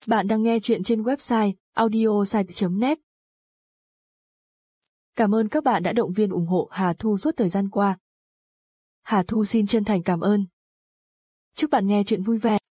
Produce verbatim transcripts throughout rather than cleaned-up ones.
Bạn đang nghe chuyện trên website audiosite chấm net. Cảm ơn các bạn đã động viên ủng hộ Hà Thu suốt thời gian qua. Hà Thu xin chân thành cảm ơn. Chúc bạn nghe chuyện vui vẻ.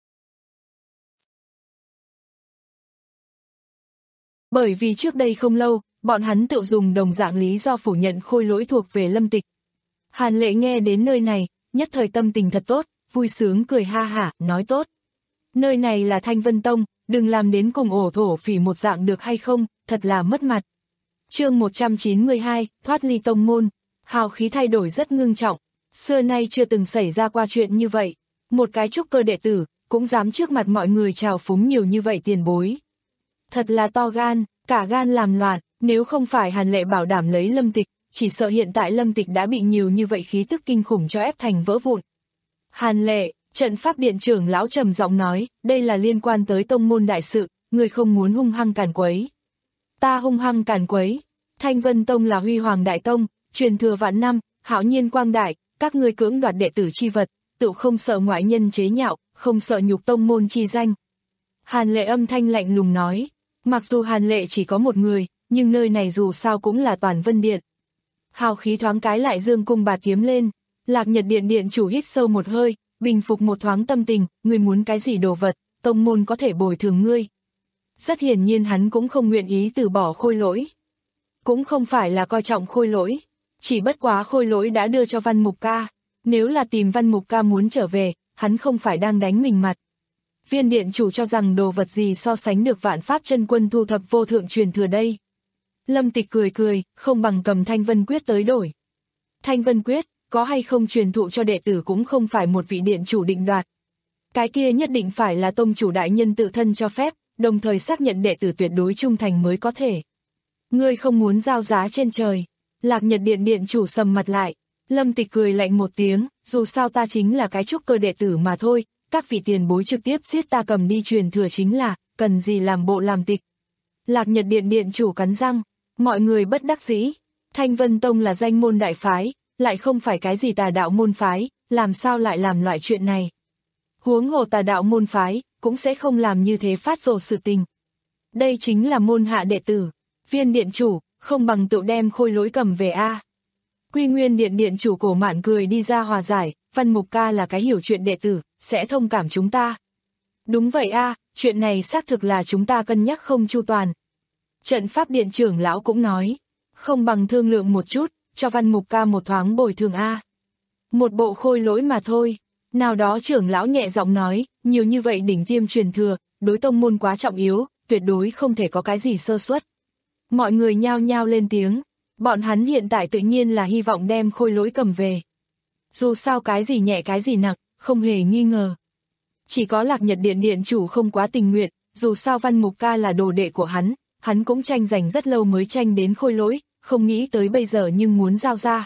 Bởi vì trước đây không lâu, bọn hắn tự dùng đồng dạng lý do phủ nhận khôi lỗi thuộc về Lâm Tịch. Hàn Lệ nghe đến nơi này, nhất thời tâm tình thật tốt, vui sướng cười ha hả, nói tốt. Nơi này là Thanh Vân Tông, đừng làm đến cùng ổ thổ phỉ một dạng được hay không, thật là mất mặt. Chương một trăm chín mươi hai, thoát ly tông môn, hào khí thay đổi rất ngưng trọng, xưa nay chưa từng xảy ra qua chuyện như vậy. Một cái trúc cơ đệ tử, cũng dám trước mặt mọi người trào phúng nhiều như vậy tiền bối. Thật là to gan, cả gan làm loạn, nếu không phải Hàn Lệ bảo đảm lấy Lâm Tịch, chỉ sợ hiện tại Lâm Tịch đã bị nhiều như vậy khí tức kinh khủng cho ép thành vỡ vụn. Hàn Lệ, trận pháp điện trưởng lão trầm giọng nói, đây là liên quan tới tông môn đại sự, người không muốn hung hăng càn quấy. Ta hung hăng càn quấy, Thanh Vân Tông là huy hoàng đại tông, truyền thừa vạn năm, hạo nhiên quang đại, các ngươi cưỡng đoạt đệ tử chi vật, tự không sợ ngoại nhân chế nhạo, không sợ nhục tông môn chi danh. Hàn Lệ âm thanh lạnh lùng nói, mặc dù Hàn Lệ chỉ có một người, nhưng nơi này dù sao cũng là Toàn Vân Điện. Hào khí thoáng cái lại dương cung bạt kiếm lên, Lạc Nhật Điện điện chủ hít sâu một hơi, bình phục một thoáng tâm tình, ngươi muốn cái gì đồ vật, tông môn có thể bồi thường ngươi. Rất hiển nhiên hắn cũng không nguyện ý từ bỏ khôi lỗi. Cũng không phải là coi trọng khôi lỗi, chỉ bất quá khôi lỗi đã đưa cho Văn Mục Ca, nếu là tìm Văn Mục Ca muốn trở về, hắn không phải đang đánh mình mặt. Viên điện chủ cho rằng đồ vật gì so sánh được Vạn Pháp chân quân thu thập vô thượng truyền thừa đây. Lâm Tịch cười cười, không bằng cầm Thanh Vân Quyết tới đổi. Thanh Vân Quyết, có hay không truyền thụ cho đệ tử cũng không phải một vị điện chủ định đoạt. Cái kia nhất định phải là tông chủ đại nhân tự thân cho phép, đồng thời xác nhận đệ tử tuyệt đối trung thành mới có thể. Ngươi không muốn giao giá trên trời. Lạc Nhật Điện điện chủ sầm mặt lại. Lâm Tịch cười lạnh một tiếng, dù sao ta chính là cái trúc cơ đệ tử mà thôi, các vị tiền bối trực tiếp giết ta cầm đi truyền thừa chính là, cần gì làm bộ làm tịch. Lạc Nhật Điện điện chủ cắn răng, mọi người bất đắc dĩ. Thanh Vân Tông là danh môn đại phái, lại không phải cái gì tà đạo môn phái, làm sao lại làm loại chuyện này. Huống hồ tà đạo môn phái, cũng sẽ không làm như thế phát rồ sự tình. Đây chính là môn hạ đệ tử. Viên điện chủ, không bằng tự đem khôi lỗi cầm về a. Quy Nguyên Điện điện chủ Cổ Mạn cười đi ra hòa giải, Văn Mục Ca là cái hiểu chuyện đệ tử, sẽ thông cảm chúng ta. Đúng vậy a, chuyện này xác thực là chúng ta cân nhắc không chu toàn. Trận pháp điện trưởng lão cũng nói, không bằng thương lượng một chút, cho Văn Mục Ca một thoáng bồi thường a. Một bộ khôi lỗi mà thôi. Nào đó trưởng lão nhẹ giọng nói, nhiều như vậy đỉnh tiêm truyền thừa, đối tông môn quá trọng yếu, tuyệt đối không thể có cái gì sơ suất. Mọi người nhao nhao lên tiếng, bọn hắn hiện tại tự nhiên là hy vọng đem khôi lỗi cầm về. Dù sao cái gì nhẹ cái gì nặng, không hề nghi ngờ. Chỉ có Lạc Nhật Điện điện chủ không quá tình nguyện, dù sao Văn Mục Ca là đồ đệ của hắn, hắn cũng tranh giành rất lâu mới tranh đến khôi lỗi, không nghĩ tới bây giờ nhưng muốn giao ra.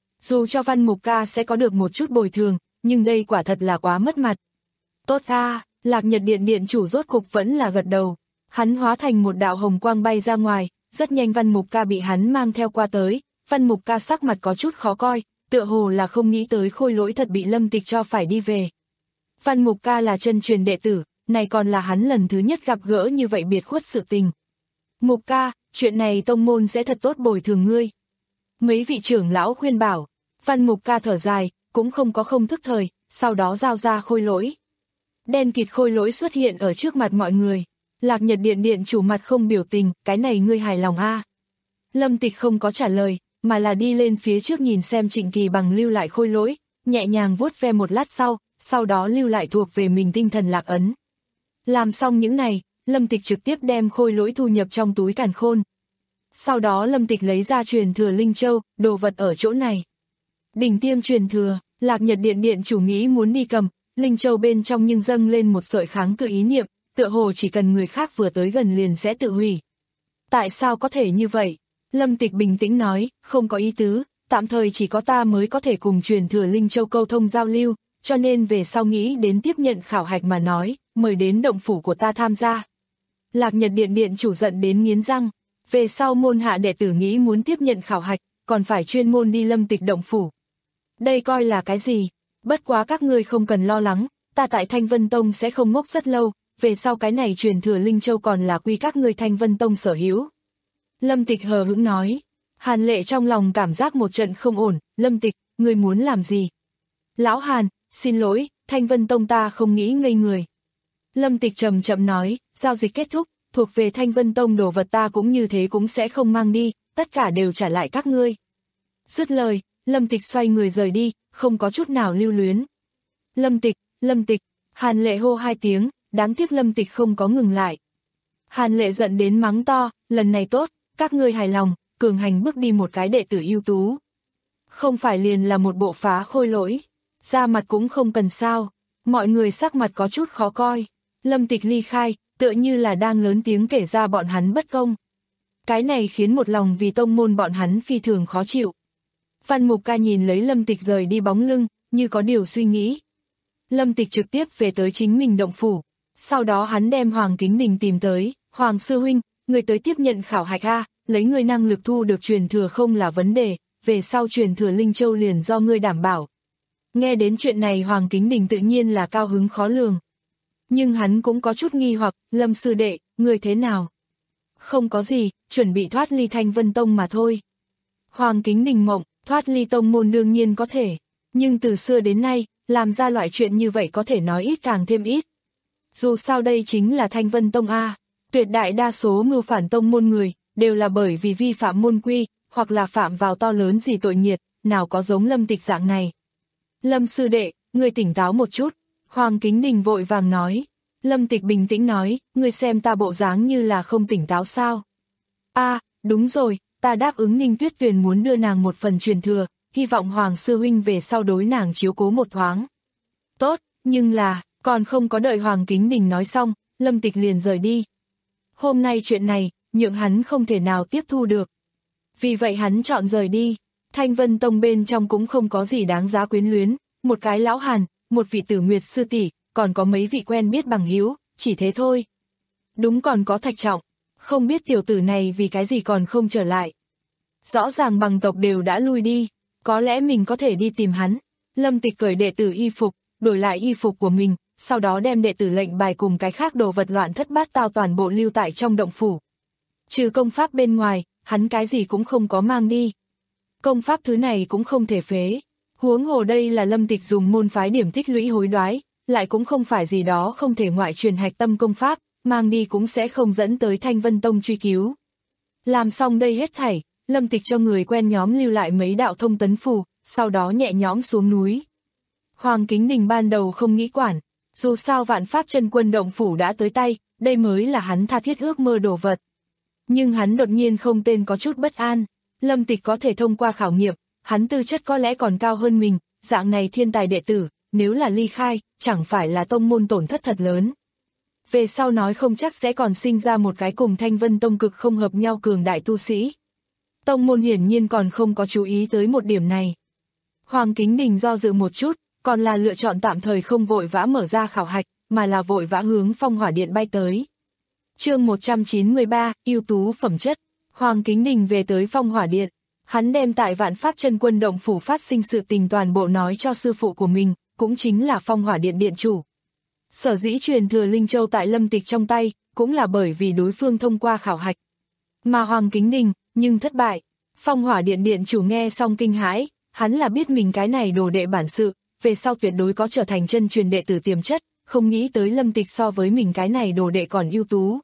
Dù cho Văn Mục Ca sẽ có được một chút bồi thường, nhưng đây quả thật là quá mất mặt. Tốt a, Lạc Nhật Điện điện chủ rốt cục vẫn là gật đầu. Hắn hóa thành một đạo hồng quang bay ra ngoài, rất nhanh Văn Mục Ca bị hắn mang theo qua tới. Văn Mục Ca sắc mặt có chút khó coi, tựa hồ là không nghĩ tới khôi lỗi thật bị Lâm Tịch cho phải đi về. Văn Mục Ca là chân truyền đệ tử, này còn là hắn lần thứ nhất gặp gỡ như vậy biệt khuất sự tình. Mục Ca, chuyện này tông môn sẽ thật tốt bồi thường ngươi. Mấy vị trưởng lão khuyên bảo, Văn Mục Ca thở dài, cũng không có không thức thời, sau đó giao ra khôi lỗi. Đen kịt khôi lỗi xuất hiện ở trước mặt mọi người. Lạc Nhật Điện điện chủ mặt không biểu tình, cái này ngươi hài lòng a? Lâm Tịch không có trả lời, mà là đi lên phía trước nhìn xem Trịnh Kỳ Bằng lưu lại khôi lỗi, nhẹ nhàng vuốt ve một lát sau, sau đó lưu lại thuộc về mình tinh thần lạc ấn. Làm xong những này, Lâm Tịch trực tiếp đem khôi lỗi thu nhập trong túi càn khôn. Sau đó Lâm Tịch lấy ra truyền thừa Linh Châu, đồ vật ở chỗ này. Đỉnh tiêm truyền thừa, Lạc Nhật Điện điện chủ nghĩ muốn đi cầm, Linh Châu bên trong nhưng dâng lên một sợi kháng cự ý niệm, tựa hồ chỉ cần người khác vừa tới gần liền sẽ tự hủy. Tại sao có thể như vậy? Lâm Tịch bình tĩnh nói, không có ý tứ, tạm thời chỉ có ta mới có thể cùng truyền thừa Linh Châu câu thông giao lưu, cho nên về sau nghĩ đến tiếp nhận khảo hạch mà nói, mời đến động phủ của ta tham gia. Lạc Nhật Điện điện chủ giận đến nghiến răng, về sau môn hạ đệ tử nghĩ muốn tiếp nhận khảo hạch, còn phải chuyên môn đi Lâm Tịch động phủ. Đây coi là cái gì? Bất quá các ngươi không cần lo lắng, ta tại Thanh Vân Tông sẽ không ngốc rất lâu, về sau cái này truyền thừa Linh Châu còn là quy các ngươi Thanh Vân Tông sở hữu. Lâm Tịch hờ hững nói. Hàn Lệ trong lòng cảm giác một trận không ổn, Lâm Tịch, ngươi muốn làm gì? Lão Hàn, xin lỗi, Thanh Vân Tông ta không nghĩ ngây người. Lâm Tịch chậm chậm nói, giao dịch kết thúc, thuộc về Thanh Vân Tông đồ vật ta cũng như thế cũng sẽ không mang đi, tất cả đều trả lại các ngươi. Dứt lời, Lâm Tịch xoay người rời đi, không có chút nào lưu luyến. Lâm Tịch, Lâm Tịch, Hàn Lệ hô hai tiếng, đáng tiếc Lâm Tịch không có ngừng lại. Hàn Lệ giận đến mắng to, lần này tốt, các ngươi hài lòng, cường hành bước đi một cái đệ tử ưu tú. Không phải liền là một bộ phá khôi lỗi, da mặt cũng không cần sao, mọi người sắc mặt có chút khó coi. Lâm Tịch ly khai, tựa như là đang lớn tiếng kể ra bọn hắn bất công. Cái này khiến một lòng vì tông môn bọn hắn phi thường khó chịu. Văn Mục Ca nhìn lấy Lâm Tịch rời đi bóng lưng, như có điều suy nghĩ. Lâm Tịch trực tiếp về tới chính mình động phủ. Sau đó hắn đem Hoàng Kính Đình tìm tới, Hoàng sư huynh, người tới tiếp nhận khảo hạch a, lấy người năng lực thu được truyền thừa không là vấn đề, về sau truyền thừa Linh Châu liền do ngươi đảm bảo. Nghe đến chuyện này Hoàng Kính Đình tự nhiên là cao hứng khó lường. Nhưng hắn cũng có chút nghi hoặc, Lâm sư đệ, người thế nào? Không có gì, chuẩn bị thoát ly Thanh Vân Tông mà thôi. Hoàng Kính Đình mộng, thoát ly tông môn đương nhiên có thể, nhưng từ xưa đến nay, làm ra loại chuyện như vậy có thể nói ít càng thêm ít. Dù sao đây chính là Thanh Vân Tông A, tuyệt đại đa số mưu phản tông môn người, đều là bởi vì vi phạm môn quy, hoặc là phạm vào to lớn gì tội nghiệt, nào có giống Lâm Tịch dạng này. Lâm sư đệ, người tỉnh táo một chút, Hoàng Kính Đình vội vàng nói. Lâm Tịch bình tĩnh nói, người xem ta bộ dáng như là không tỉnh táo sao. A, đúng rồi, ta đáp ứng Ninh Tuyết Tuyền muốn đưa nàng một phần truyền thừa, hy vọng Hoàng sư huynh về sau đối nàng chiếu cố một thoáng. Tốt, nhưng là, còn không có đợi Hoàng Kính Đình nói xong, Lâm Tịch liền rời đi. Hôm nay chuyện này, nhượng hắn không thể nào tiếp thu được. Vì vậy hắn chọn rời đi. Thanh Vân Tông bên trong cũng không có gì đáng giá quyến luyến, một cái lão Hàn, một vị Tử Nguyệt sư tỷ, còn có mấy vị quen biết bằng hữu, chỉ thế thôi. Đúng còn có Thạch Trọng, không biết tiểu tử này vì cái gì còn không trở lại. Rõ ràng bằng tộc đều đã lui đi, có lẽ mình có thể đi tìm hắn. Lâm Tịch cởi đệ tử y phục, đổi lại y phục của mình, sau đó đem đệ tử lệnh bài cùng cái khác đồ vật loạn thất bát tao toàn bộ lưu tại trong động phủ. Trừ công pháp bên ngoài, hắn cái gì cũng không có mang đi. Công pháp thứ này cũng không thể phế. Huống hồ đây là Lâm Tịch dùng môn phái điểm tích lũy hối đoái, lại cũng không phải gì đó không thể ngoại truyền hạch tâm công pháp, mang đi cũng sẽ không dẫn tới Thanh Vân Tông truy cứu. Làm xong đây hết thảy, Lâm Tịch cho người quen nhóm lưu lại mấy đạo thông tấn phù, sau đó nhẹ nhõm xuống núi. Hoàng Kính Đình ban đầu không nghĩ quản, dù sao Vạn Pháp Chân Quân động phủ đã tới tay, đây mới là hắn tha thiết ước mơ đồ vật. Nhưng hắn đột nhiên không tên có chút bất an, Lâm Tịch có thể thông qua khảo nghiệm, hắn tư chất có lẽ còn cao hơn mình, dạng này thiên tài đệ tử, nếu là ly khai, chẳng phải là tông môn tổn thất thật lớn. Về sau nói không chắc sẽ còn sinh ra một cái cùng Thanh Vân Tông cực không hợp nhau cường đại tu sĩ. Tông môn hiển nhiên còn không có chú ý tới một điểm này. Hoàng Kính Đình do dự một chút, còn là lựa chọn tạm thời không vội vã mở ra khảo hạch, mà là vội vã hướng Phong Hỏa Điện bay tới. Chương một trăm chín mươi ba, ưu tú phẩm chất. Hoàng Kính Đình về tới Phong Hỏa Điện, hắn đem tại Vạn Pháp Chân Quân động phủ phát sinh sự tình toàn bộ nói cho sư phụ của mình, cũng chính là Phong Hỏa Điện điện chủ. Sở dĩ truyền thừa Linh Châu tại Lâm Tịch trong tay, cũng là bởi vì đối phương thông qua khảo hạch. Mà Hoàng Kính Đình, nhưng thất bại. Phong Hỏa Điện điện chủ nghe xong kinh hãi, hắn là biết mình cái này đồ đệ bản sự, về sau tuyệt đối có trở thành chân truyền đệ tử tiềm chất, không nghĩ tới Lâm Tịch so với mình cái này đồ đệ còn ưu tú.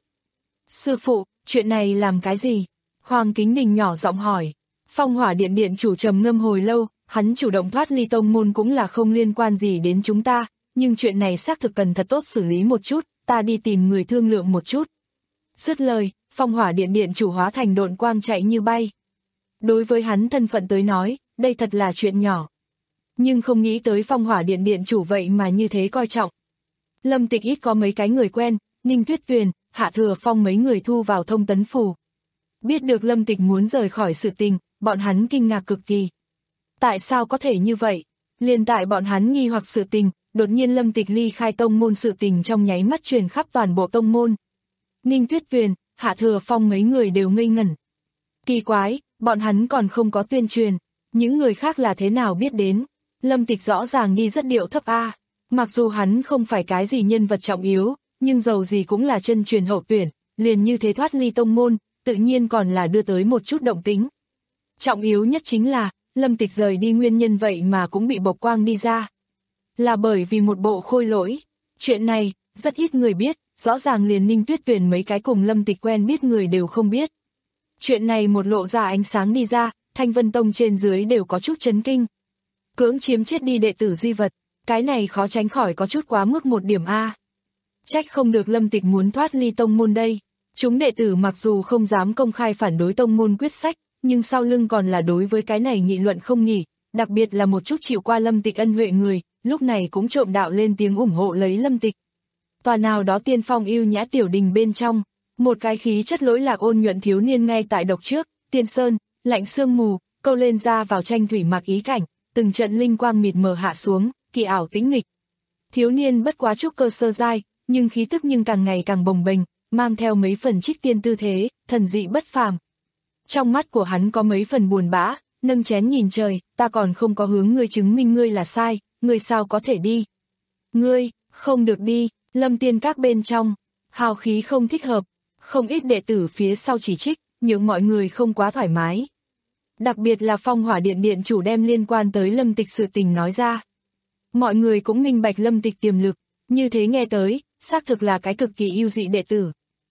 Sư phụ, chuyện này làm cái gì? Hoàng Kính Đình nhỏ giọng hỏi. Phong Hỏa Điện điện chủ trầm ngâm hồi lâu, hắn chủ động thoát ly tông môn cũng là không liên quan gì đến chúng ta, nhưng chuyện này xác thực cần thật tốt xử lý một chút, ta đi tìm người thương lượng một chút. Dứt lời, Phong Hỏa Điện điện chủ hóa thành độn quang chạy như bay. Đối với hắn thân phận tới nói, đây thật là chuyện nhỏ. Nhưng không nghĩ tới Phong Hỏa Điện điện chủ vậy mà như thế coi trọng. Lâm Tịch ít có mấy cái người quen, Ninh Tuyết Tuyền, Hạ Thừa Phong mấy người thu vào thông tấn phù. Biết được Lâm Tịch muốn rời khỏi sự tình, bọn hắn kinh ngạc cực kỳ. Tại sao có thể như vậy? Liên tại bọn hắn nghi hoặc sự tình, đột nhiên Lâm Tịch ly khai tông môn sự tình trong nháy mắt truyền khắp toàn bộ tông môn. Ninh Tuyết Tuyền, Hạ Thừa Phong mấy người đều ngây ngẩn. Kỳ quái, bọn hắn còn không có tuyên truyền, những người khác là thế nào biết đến? Lâm Tịch rõ ràng đi rất điệu thấp a. Mặc dù hắn không phải cái gì nhân vật trọng yếu, nhưng dầu gì cũng là chân truyền hậu tuyển, liền như thế thoát ly tông môn, tự nhiên còn là đưa tới một chút động tính. Trọng yếu nhất chính là, Lâm Tịch rời đi nguyên nhân vậy mà cũng bị bộc quang đi ra. Là bởi vì một bộ khôi lỗi. Chuyện này, rất ít người biết, rõ ràng liền Ninh Tuyết Tuyền mấy cái cùng Lâm Tịch quen biết người đều không biết. Chuyện này một lộ ra ánh sáng đi ra, Thanh Vân Tông trên dưới đều có chút chấn kinh. Cưỡng chiếm chết đi đệ tử di vật, cái này khó tránh khỏi có chút quá mức một điểm A. Trách không được Lâm Tịch muốn thoát ly tông môn đây. Chúng đệ tử mặc dù không dám công khai phản đối tông môn quyết sách, nhưng sau lưng còn là đối với cái này nghị luận không nghỉ, đặc biệt là một chút chịu qua Lâm Tịch ân huệ người, lúc này cũng trộm đạo lên tiếng ủng hộ lấy Lâm Tịch. Tòa nào đó tiên phong yêu nhã tiểu đình bên trong, một cái khí chất lỗi lạc ôn nhuận thiếu niên ngay tại độc trước, tiên sơn, lạnh sương mù, câu lên ra vào tranh thủy mặc ý cảnh, từng trận linh quang mịt mờ hạ xuống, kỳ ảo tĩnh mịch. Thiếu niên bất quá trúc cơ sơ giai, nhưng khí tức nhưng càng ngày càng bồng bềnh, mang theo mấy phần trích tiên tư thế, thần dị bất phàm. Trong mắt của hắn có mấy phần buồn bã, nâng chén nhìn trời, ta còn không có hướng ngươi chứng minh ngươi là sai, ngươi sao có thể đi. Ngươi, không được đi, Lâm Tiên Các bên trong, hào khí không thích hợp, không ít đệ tử phía sau chỉ trích, nhưng mọi người không quá thoải mái. Đặc biệt là Phong Hỏa Điện điện chủ đem liên quan tới Lâm Tịch sự tình nói ra. Mọi người cũng minh bạch Lâm Tịch tiềm lực, như thế nghe tới, xác thực là cái cực kỳ ưu dị đệ tử.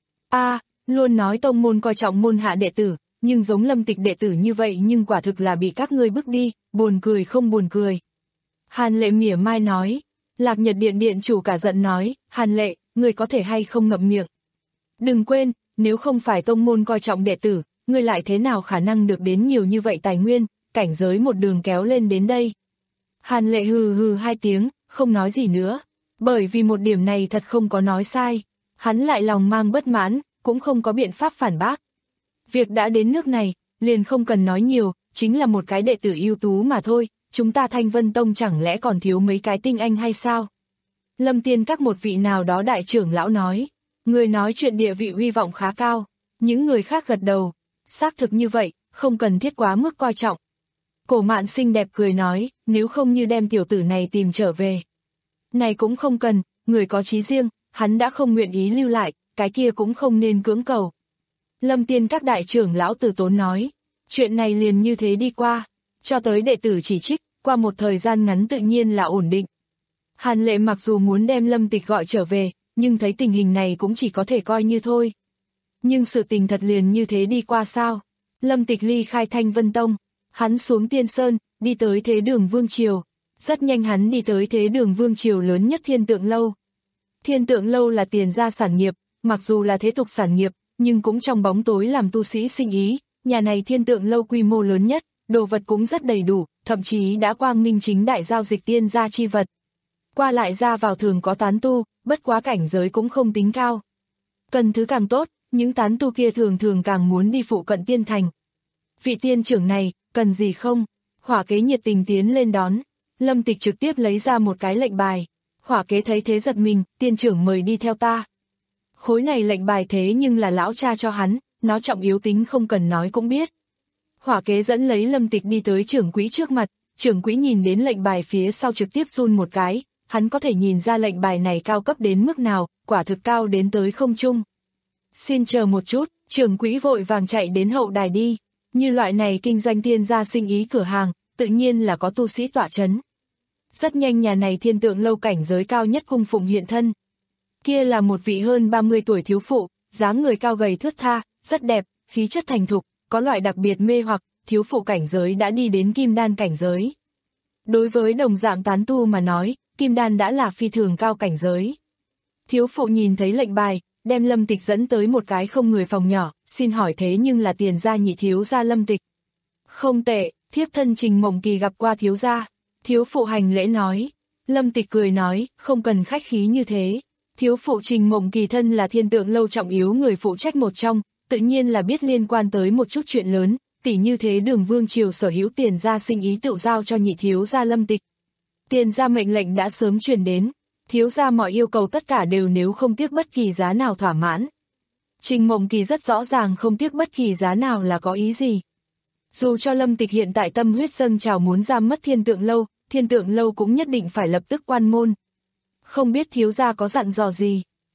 A, luôn nói tông môn coi trọng môn hạ đệ tử, nhưng giống Lâm Tịch đệ tử như vậy nhưng quả thực là bị các ngươi bức đi, buồn cười không buồn cười. Hàn Lệ mỉa mai nói, Lạc Nhật Điện điện chủ cả giận nói, Hàn Lệ, ngươi có thể hay không ngậm miệng. Đừng quên, nếu không phải tông môn coi trọng đệ tử, ngươi lại thế nào khả năng được đến nhiều như vậy tài nguyên, cảnh giới một đường kéo lên đến đây. Hàn Lệ hừ hừ hai tiếng, không nói gì nữa, bởi vì một điểm này thật không có nói sai, hắn lại lòng mang bất mãn, cũng không có biện pháp phản bác. Việc đã đến nước này, liền không cần nói nhiều, chính là một cái đệ tử ưu tú mà thôi, chúng ta Thanh Vân Tông chẳng lẽ còn thiếu mấy cái tinh anh hay sao? Lâm Tiên Các một vị nào đó đại trưởng lão nói, người nói chuyện địa vị hy vọng khá cao, những người khác gật đầu, xác thực như vậy, không cần thiết quá mức coi trọng. Cổ Mạn xinh đẹp cười nói, nếu không như đem tiểu tử này tìm trở về. Này cũng không cần, người có chí riêng, hắn đã không nguyện ý lưu lại, cái kia cũng không nên cưỡng cầu. Lâm Tiên Các đại trưởng lão Từ Tốn nói, chuyện này liền như thế đi qua, cho tới đệ tử chỉ trích, qua một thời gian ngắn tự nhiên là ổn định. Hàn Lệ mặc dù muốn đem Lâm Tịch gọi trở về, nhưng thấy tình hình này cũng chỉ có thể coi như thôi. Nhưng sự tình thật liền như thế đi qua sao? Lâm Tịch ly khai Thanh Vân Tông, hắn xuống Tiên Sơn, đi tới Thế Đường Vương Triều. Rất nhanh hắn đi tới Thế Đường Vương Triều lớn nhất Thiên Tượng Lâu. Thiên Tượng Lâu là tiền gia sản nghiệp, mặc dù là thế tục sản nghiệp, nhưng cũng trong bóng tối làm tu sĩ sinh ý. Nhà này Thiên Tượng Lâu quy mô lớn nhất, đồ vật cũng rất đầy đủ, thậm chí đã quang minh chính đại giao dịch tiên gia chi vật. Qua lại ra vào thường có tán tu, bất quá cảnh giới cũng không tính cao. Cần thứ càng tốt, những tán tu kia thường thường càng muốn đi phụ cận tiên thành. Vị tiên trưởng này, cần gì không? Hỏa Kế nhiệt tình tiến lên đón. Lâm Tịch trực tiếp lấy ra một cái lệnh bài. Hỏa Kế thấy thế giật mình, tiên trưởng mời đi theo ta. Khối này lệnh bài thế nhưng là lão cha cho hắn, nó trọng yếu tính không cần nói cũng biết. Hỏa Kế dẫn lấy Lâm Tịch đi tới trưởng quỹ trước mặt, trưởng quỹ nhìn đến lệnh bài phía sau trực tiếp run một cái, hắn có thể nhìn ra lệnh bài này cao cấp đến mức nào, quả thực cao đến tới không trung. Xin chờ một chút, trưởng quỹ vội vàng chạy đến hậu đài đi, như loại này kinh doanh tiên gia sinh ý cửa hàng, tự nhiên là có tu sĩ tọa chấn. Rất nhanh nhà này Thiên Tượng Lâu cảnh giới cao nhất cung phụng hiện thân. Kia là một vị hơn ba mươi tuổi thiếu phụ, dáng người cao gầy thướt tha, rất đẹp, khí chất thành thục, có loại đặc biệt mê hoặc, thiếu phụ cảnh giới đã đi đến kim đan cảnh giới. Đối với đồng dạng tán tu mà nói, kim đan đã là phi thường cao cảnh giới. Thiếu phụ nhìn thấy lệnh bài, đem Lâm Tịch dẫn tới một cái không người phòng nhỏ, xin hỏi thế nhưng là tiền gia nhị thiếu gia Lâm Tịch. Không tệ, thiếp thân Trình Mộng Kỳ gặp qua thiếu gia. Thiếu phụ hành lễ nói. Lâm Tịch cười nói, không cần khách khí như thế. Thiếu phụ Trình Mộng Kỳ thân là Thiên Tượng Lâu trọng yếu người phụ trách một trong, tự nhiên là biết liên quan tới một chút chuyện lớn, tỉ như thế Đường Vương Triều sở hữu tiền gia sinh ý tự giao cho nhị thiếu gia Lâm Tịch. Tiền gia mệnh lệnh đã sớm truyền đến, thiếu gia mọi yêu cầu tất cả đều nếu không tiếc bất kỳ giá nào thỏa mãn. Trình Mộng Kỳ rất rõ ràng không tiếc bất kỳ giá nào là có ý gì. Dù cho Lâm Tịch hiện tại tâm huyết dâng trào muốn ra mất Thiên Tượng Lâu, Thiên Tượng Lâu cũng nhất định phải lập tức quan môn. Không biết thiếu gia có dặn dò gì,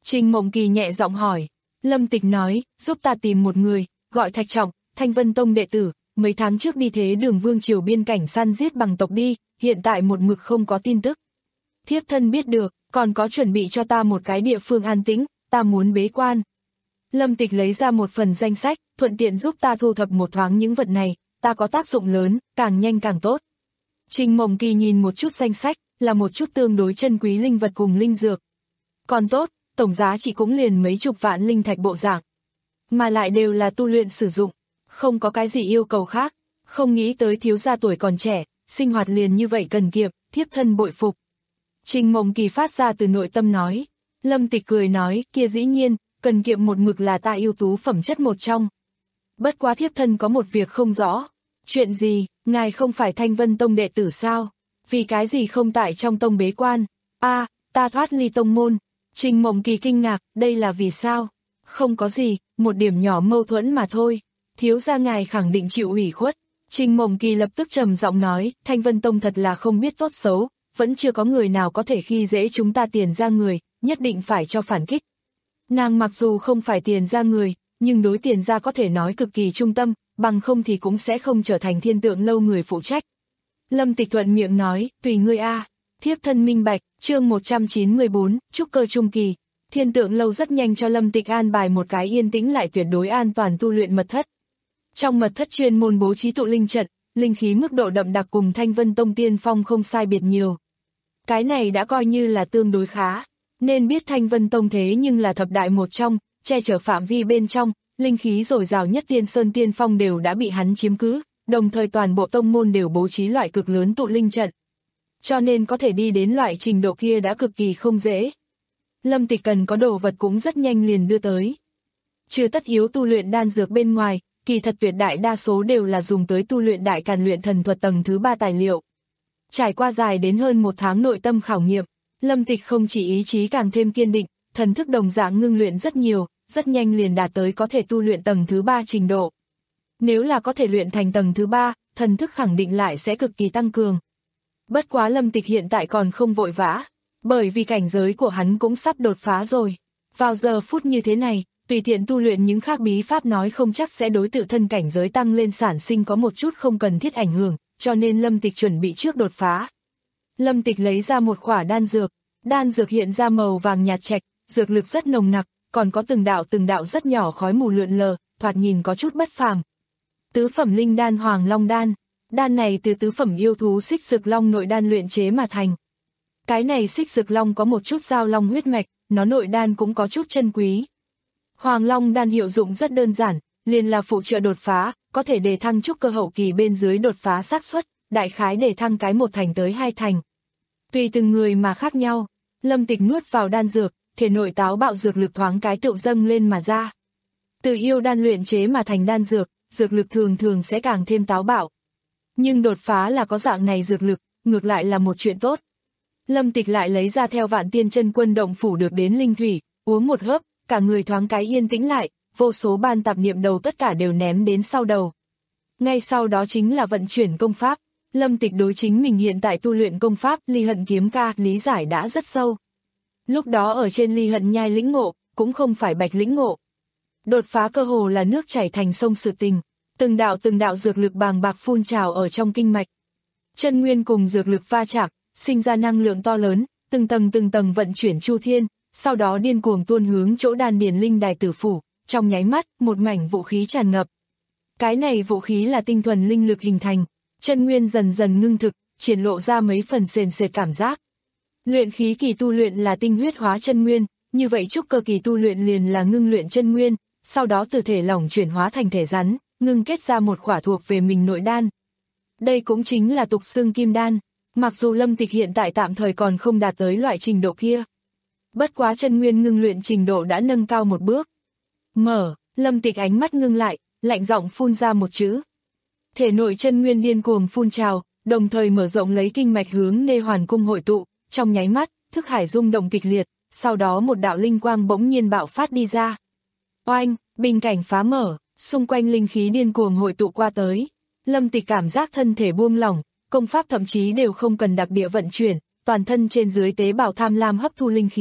Trình Mộng Kỳ nhẹ giọng hỏi. Lâm Tịch nói, giúp ta tìm một người, gọi Thạch Trọng, Thanh Vân Tông đệ tử, mấy tháng trước đi thế đường vương triều biên cảnh săn giết bằng tộc đi, hiện tại một mực không có tin tức. Thiếp thân biết được, còn có chuẩn bị cho ta một cái địa phương an tĩnh, ta muốn bế quan. Lâm Tịch lấy ra một phần danh sách, thuận tiện giúp ta thu thập một thoáng những vật này, ta có tác dụng lớn, càng nhanh càng tốt. Trình Mộng Kỳ nhìn một chút danh sách, là một chút tương đối chân quý linh vật cùng linh dược. Còn tốt, tổng giá trị cũng liền mấy chục vạn linh thạch bộ dạng. Mà lại đều là tu luyện sử dụng, không có cái gì yêu cầu khác. Không nghĩ tới thiếu gia tuổi còn trẻ, sinh hoạt liền như vậy cần kiệm, thiếp thân bội phục. Trình Mộng Kỳ phát ra từ nội tâm nói. Lâm Tịch cười nói, kia dĩ nhiên, cần kiệm một mực là ta ưu tú phẩm chất một trong. Bất quá thiếp thân có một việc không rõ. Chuyện gì, ngài không phải Thanh Vân Tông đệ tử sao? Vì cái gì không tại trong tông bế quan? A, à, ta thoát ly tông môn. Trình Mộng Kỳ kinh ngạc, đây là vì sao? Không có gì, một điểm nhỏ mâu thuẫn mà thôi. Thiếu gia ngài khẳng định chịu ủy khuất. Trình Mộng Kỳ lập tức trầm giọng nói, Thanh Vân Tông thật là không biết tốt xấu, vẫn chưa có người nào có thể khi dễ chúng ta Tiền gia người, nhất định phải cho phản kích. Nàng mặc dù không phải Tiền gia người, nhưng đối Tiền gia có thể nói cực kỳ trung tâm, bằng không thì cũng sẽ không trở thành Thiên Tượng lâu người phụ trách. Lâm Tịch thuận miệng nói, tùy ngươi a. Thiếp thân minh bạch, chương một trăm chín mươi bốn, trúc cơ trung kỳ. Thiên Tượng lâu rất nhanh cho Lâm Tịch an bài một cái yên tĩnh lại tuyệt đối an toàn tu luyện mật thất. Trong mật thất chuyên môn bố trí tụ linh trận, linh khí mức độ đậm đặc cùng Thanh Vân Tông tiên phong không sai biệt nhiều. Cái này đã coi như là tương đối khá, nên biết Thanh Vân Tông thế nhưng là thập đại một trong, che chở phạm vi bên trong, linh khí dồi dào nhất Tiên Sơn tiên phong đều đã bị hắn chiếm cứ, đồng thời toàn bộ tông môn đều bố trí loại cực lớn tụ linh trận. Cho nên có thể đi đến loại trình độ kia đã cực kỳ không dễ. Lâm Tịch cần có đồ vật cũng rất nhanh liền đưa tới. Trừ tất yếu tu luyện đan dược bên ngoài, kỳ thật tuyệt đại đa số đều là dùng tới tu luyện đại càn luyện thần thuật tầng thứ ba tài liệu. Trải qua dài đến hơn một tháng nội tâm khảo nghiệm, Lâm Tịch không chỉ ý chí càng thêm kiên định, thần thức đồng dạng ngưng luyện rất nhiều, rất nhanh liền đạt tới có thể tu luyện tầng thứ ba trình độ. Nếu là có thể luyện thành tầng thứ ba, thần thức khẳng định lại sẽ cực kỳ tăng cường. Bất quá Lâm Tịch hiện tại còn không vội vã, bởi vì cảnh giới của hắn cũng sắp đột phá rồi. Vào giờ phút như thế này, tùy tiện tu luyện những khác bí pháp nói không chắc sẽ đối tự thân cảnh giới tăng lên sản sinh có một chút không cần thiết ảnh hưởng, cho nên Lâm Tịch chuẩn bị trước đột phá. Lâm Tịch lấy ra một khỏa đan dược, đan dược hiện ra màu vàng nhạt trạch, dược lực rất nồng nặc, còn có từng đạo từng đạo rất nhỏ khói mù lượn lờ, thoạt nhìn có chút bất phàm. Tứ phẩm linh đan Hoàng Long đan, đan này từ tứ phẩm yêu thú Xích Dực Long nội đan luyện chế mà thành. Cái này Xích Dực Long có một chút giao long huyết mạch, nó nội đan cũng có chút chân quý. Hoàng Long đan hiệu dụng rất đơn giản, liền là phụ trợ đột phá, có thể đề thăng trúc cơ hậu kỳ bên dưới đột phá xác suất, đại khái đề thăng cái một thành tới hai thành. Tùy từng người mà khác nhau, Lâm Tịch nuốt vào đan dược, thể nội táo bạo dược lực thoáng cái tựu dâng lên mà ra. Từ yêu đan luyện chế mà thành đan dược, dược lực thường thường sẽ càng thêm táo bạo. Nhưng đột phá là có dạng này dược lực, ngược lại là một chuyện tốt. Lâm Tịch lại lấy ra theo Vạn Tiên Chân Quân động phủ được đến linh thủy, uống một hớp, cả người thoáng cái yên tĩnh lại, vô số ban tạp niệm đầu tất cả đều ném đến sau đầu. Ngay sau đó chính là vận chuyển công pháp. Lâm Tịch đối chính mình hiện tại tu luyện công pháp Ly Hận Kiếm Ca lý giải đã rất sâu. Lúc đó ở trên Ly Hận Nhai lĩnh ngộ, cũng không phải bạch lĩnh ngộ. Đột phá cơ hồ là nước chảy thành sông sự tình, từng đạo từng đạo dược lực bàng bạc phun trào ở trong kinh mạch. Chân nguyên cùng dược lực va chạm, sinh ra năng lượng to lớn, từng tầng từng tầng vận chuyển chu thiên, sau đó điên cuồng tuôn hướng chỗ đan điền linh đài tử phủ, trong nháy mắt, một mảnh vũ khí tràn ngập. Cái này vũ khí là tinh thuần linh lực hình thành, chân nguyên dần dần ngưng thực, triển lộ ra mấy phần sền sệt cảm giác. Luyện khí kỳ tu luyện là tinh huyết hóa chân nguyên, như vậy trúc cơ kỳ tu luyện liền là ngưng luyện chân nguyên, sau đó từ thể lỏng chuyển hóa thành thể rắn, ngưng kết ra một khỏa thuộc về mình nội đan. Đây cũng chính là tục xưng kim đan, mặc dù Lâm Tịch hiện tại tạm thời còn không đạt tới loại trình độ kia. Bất quá chân nguyên ngưng luyện trình độ đã nâng cao một bước. Mở, Lâm Tịch ánh mắt ngưng lại, lạnh giọng phun ra một chữ. Thể nội chân nguyên điên cuồng phun trào, đồng thời mở rộng lấy kinh mạch hướng Nê Hoàn cung hội tụ, trong nháy mắt, thức hải rung động kịch liệt, sau đó một đạo linh quang bỗng nhiên bạo phát đi ra. Oanh, bình cảnh phá mở, xung quanh linh khí điên cuồng hội tụ qua tới. Lâm Tịch cảm giác thân thể buông lỏng, công pháp thậm chí đều không cần đặc địa vận chuyển, toàn thân trên dưới tế bào tham lam hấp thu linh khí,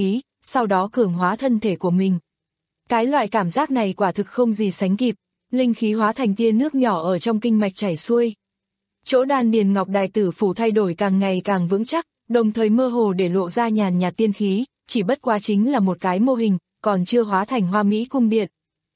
sau đó cường hóa thân thể của mình. Cái loại cảm giác này quả thực không gì sánh kịp, linh khí hóa thành tia nước nhỏ ở trong kinh mạch chảy xuôi. Chỗ đan điền ngọc đài tử phủ thay đổi càng ngày càng vững chắc, đồng thời mơ hồ để lộ ra nhàn nhạt tiên khí, chỉ bất quá chính là một cái mô hình, còn chưa hóa thành hoa mỹ cung điện.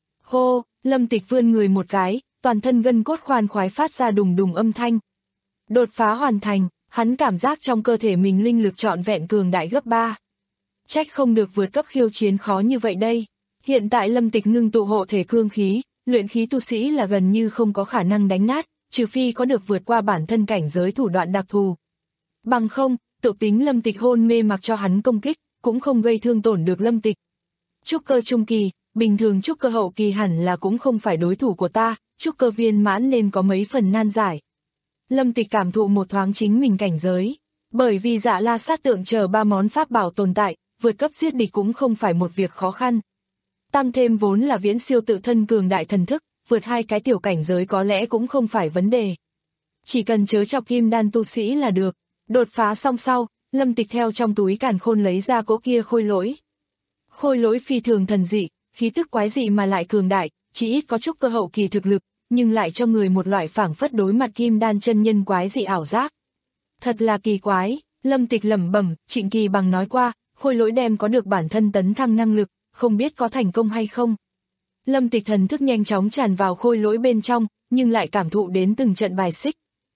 Hô, Lâm Tịch vươn người một cái, toàn thân gân cốt khoan khoái phát ra đùng đùng âm thanh. Đột phá hoàn thành, hắn cảm giác trong cơ thể mình linh lực trọn vẹn cường đại gấp ba. Trách không được vượt cấp khiêu chiến khó như vậy đây. Hiện tại Lâm Tịch ngưng tụ hộ thể cương khí, luyện khí tu sĩ là gần như không có khả năng đánh nát, trừ phi có được vượt qua bản thân cảnh giới thủ đoạn đặc thù. Bằng không, tự tính Lâm Tịch hôn mê mặc cho hắn công kích, cũng không gây thương tổn được Lâm Tịch. Trúc cơ trung kỳ, bình thường trúc cơ hậu kỳ hẳn là cũng không phải đối thủ của ta, trúc cơ viên mãn nên có mấy phần nan giải. Lâm Tịch cảm thụ một thoáng chính mình cảnh giới, bởi vì Dạ La Sát Tượng chờ ba món pháp bảo tồn tại, vượt cấp giết địch cũng không phải một việc khó khăn. Tăng thêm vốn là viễn siêu tự thân cường đại thần thức, vượt hai cái tiểu cảnh giới có lẽ cũng không phải vấn đề. Chỉ cần chớ chọc kim đan tu sĩ là được. Đột phá xong sau, Lâm Tịch theo trong túi càn khôn lấy ra cỗ kia khôi lỗi. Khôi lỗi phi thường thần dị, khí tức quái dị mà lại cường đại, chỉ ít có chút cơ hậu kỳ thực lực, nhưng lại cho người một loại phảng phất đối mặt kim đan chân nhân quái dị ảo giác. Thật là kỳ quái, Lâm Tịch lẩm bẩm, Trịnh Kỳ Bằng nói qua, khôi lỗi đem có được bản thân tấn thăng năng lực, không biết có thành công hay không. Lâm Tịch thần thức nhanh chóng tràn vào khôi lỗi bên trong, nhưng lại cảm thụ đến từng trận bài xích.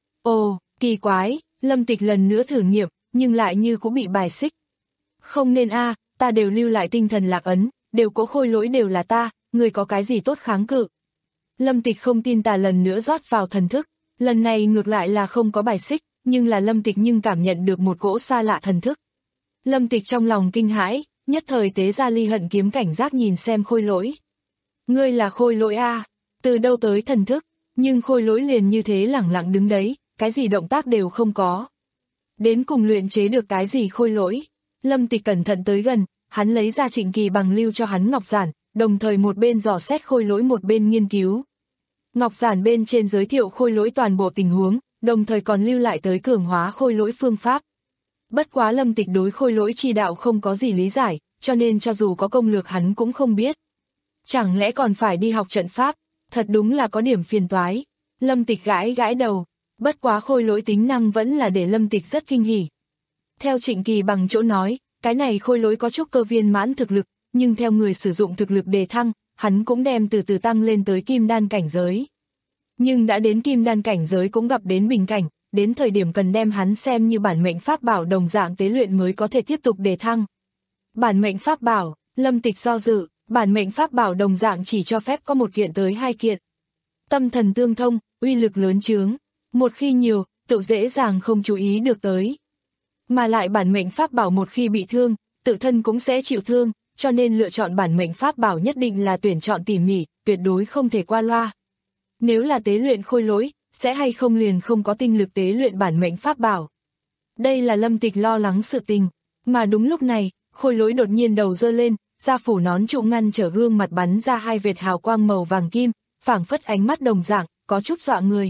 Ồ, kỳ quái, Lâm Tịch lần nữa thử nghiệm, nhưng lại như cũng bị bài xích. Không nên a, ta đều lưu lại tinh thần lạc ấn, đều có khôi lỗi đều là ta, người có cái gì tốt kháng cự. Lâm Tịch không tin tà lần nữa rót vào thần thức, lần này ngược lại là không có bài xích, nhưng là Lâm Tịch nhưng cảm nhận được một cỗ xa lạ thần thức. Lâm Tịch trong lòng kinh hãi, nhất thời tế ra ly hận kiếm cảnh giác nhìn xem khôi lỗi. Ngươi là khôi lỗi a, từ đâu tới thần thức, nhưng khôi lỗi liền như thế lẳng lặng đứng đấy, cái gì động tác đều không có. Đến cùng luyện chế được cái gì khôi lỗi, Lâm Tịch cẩn thận tới gần, hắn lấy ra Trịnh Kỳ Bằng lưu cho hắn ngọc giản, đồng thời một bên dò xét khôi lỗi một bên nghiên cứu. Ngọc giản bên trên giới thiệu khôi lỗi toàn bộ tình huống, đồng thời còn lưu lại tới cường hóa khôi lỗi phương pháp. Bất quá Lâm Tịch đối khôi lỗi chi đạo không có gì lý giải, cho nên cho dù có công lược hắn cũng không biết. Chẳng lẽ còn phải đi học trận pháp, thật đúng là có điểm phiền toái. Lâm Tịch gãi gãi đầu, bất quá khôi lỗi tính năng vẫn là để Lâm Tịch rất kinh hỉ. Theo Trịnh Kỳ Bằng chỗ nói, cái này khôi lỗi có chút cơ viên mãn thực lực, nhưng theo người sử dụng thực lực đề thăng, hắn cũng đem từ từ tăng lên tới kim đan cảnh giới. Nhưng đã đến kim đan cảnh giới cũng gặp đến bình cảnh, đến thời điểm cần đem hắn xem như bản mệnh pháp bảo đồng dạng tế luyện mới có thể tiếp tục đề thăng. Bản mệnh pháp bảo, Lâm Tịch do dự, bản mệnh pháp bảo đồng dạng chỉ cho phép có một kiện tới hai kiện. Tâm thần tương thông, uy lực lớn chướng, một khi nhiều, tự dễ dàng không chú ý được tới. Mà lại bản mệnh pháp bảo một khi bị thương, tự thân cũng sẽ chịu thương, cho nên lựa chọn bản mệnh pháp bảo nhất định là tuyển chọn tỉ mỉ, tuyệt đối không thể qua loa. Nếu là tế luyện khôi lỗi, sẽ hay không liền không có tinh lực tế luyện bản mệnh pháp bảo. Đây là Lâm Tịch lo lắng sự tình, mà đúng lúc này, khôi lỗi đột nhiên đầu giơ lên, da phủ nón trụ ngăn trở gương mặt bắn ra hai vệt hào quang màu vàng kim, phảng phất ánh mắt đồng dạng, có chút dọa người.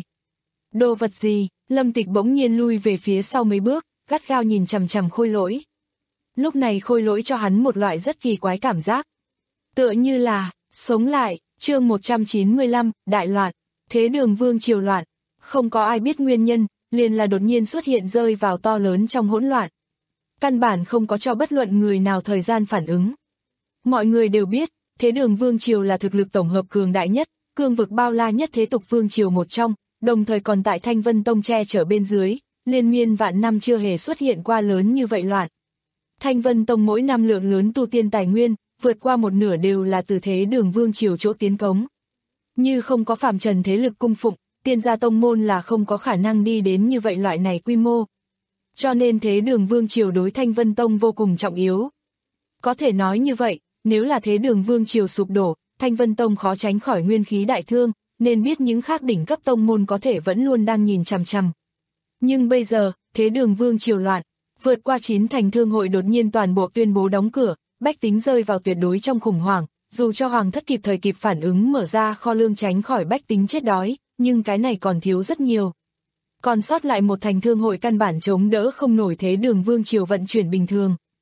Đồ vật gì? Lâm Tịch bỗng nhiên lui về phía sau mấy bước, gắt gao nhìn chằm chằm khôi lỗi. Lúc này khôi lỗi cho hắn một loại rất kỳ quái cảm giác. Tựa như là, sống lại, chương một trăm chín mươi lăm, đại loạn, thế đường vương triều loạn. Không có ai biết nguyên nhân, liền là đột nhiên xuất hiện rơi vào to lớn trong hỗn loạn. Căn bản không có cho bất luận người nào thời gian phản ứng. Mọi người đều biết, thế đường vương triều là thực lực tổng hợp cường đại nhất, cương vực bao la nhất thế tục vương triều một trong, đồng thời còn tại Thanh Vân Tông che chở bên dưới, liên miên vạn năm chưa hề xuất hiện qua lớn như vậy loạn. Thanh Vân Tông mỗi năm lượng lớn tu tiên tài nguyên, vượt qua một nửa đều là từ thế đường vương triều chỗ tiến cống. Như không có phàm trần thế lực cung phụng, tiên gia tông môn là không có khả năng đi đến như vậy loại này quy mô. Cho nên thế đường vương triều đối Thanh Vân Tông vô cùng trọng yếu. Có thể nói như vậy, nếu là thế đường vương triều sụp đổ, Thanh Vân Tông khó tránh khỏi nguyên khí đại thương, nên biết những khác đỉnh cấp tông môn có thể vẫn luôn đang nhìn chằm chằm. Nhưng bây giờ, thế đường vương triều loạn, vượt qua chín thành thương hội đột nhiên toàn bộ tuyên bố đóng cửa, bách tính rơi vào tuyệt đối trong khủng hoảng, dù cho hoàng thất kịp thời kịp phản ứng mở ra kho lương tránh khỏi bách tính chết đói, nhưng cái này còn thiếu rất nhiều. Còn sót lại một thành thương hội căn bản chống đỡ không nổi thế đường vương triều vận chuyển bình thường.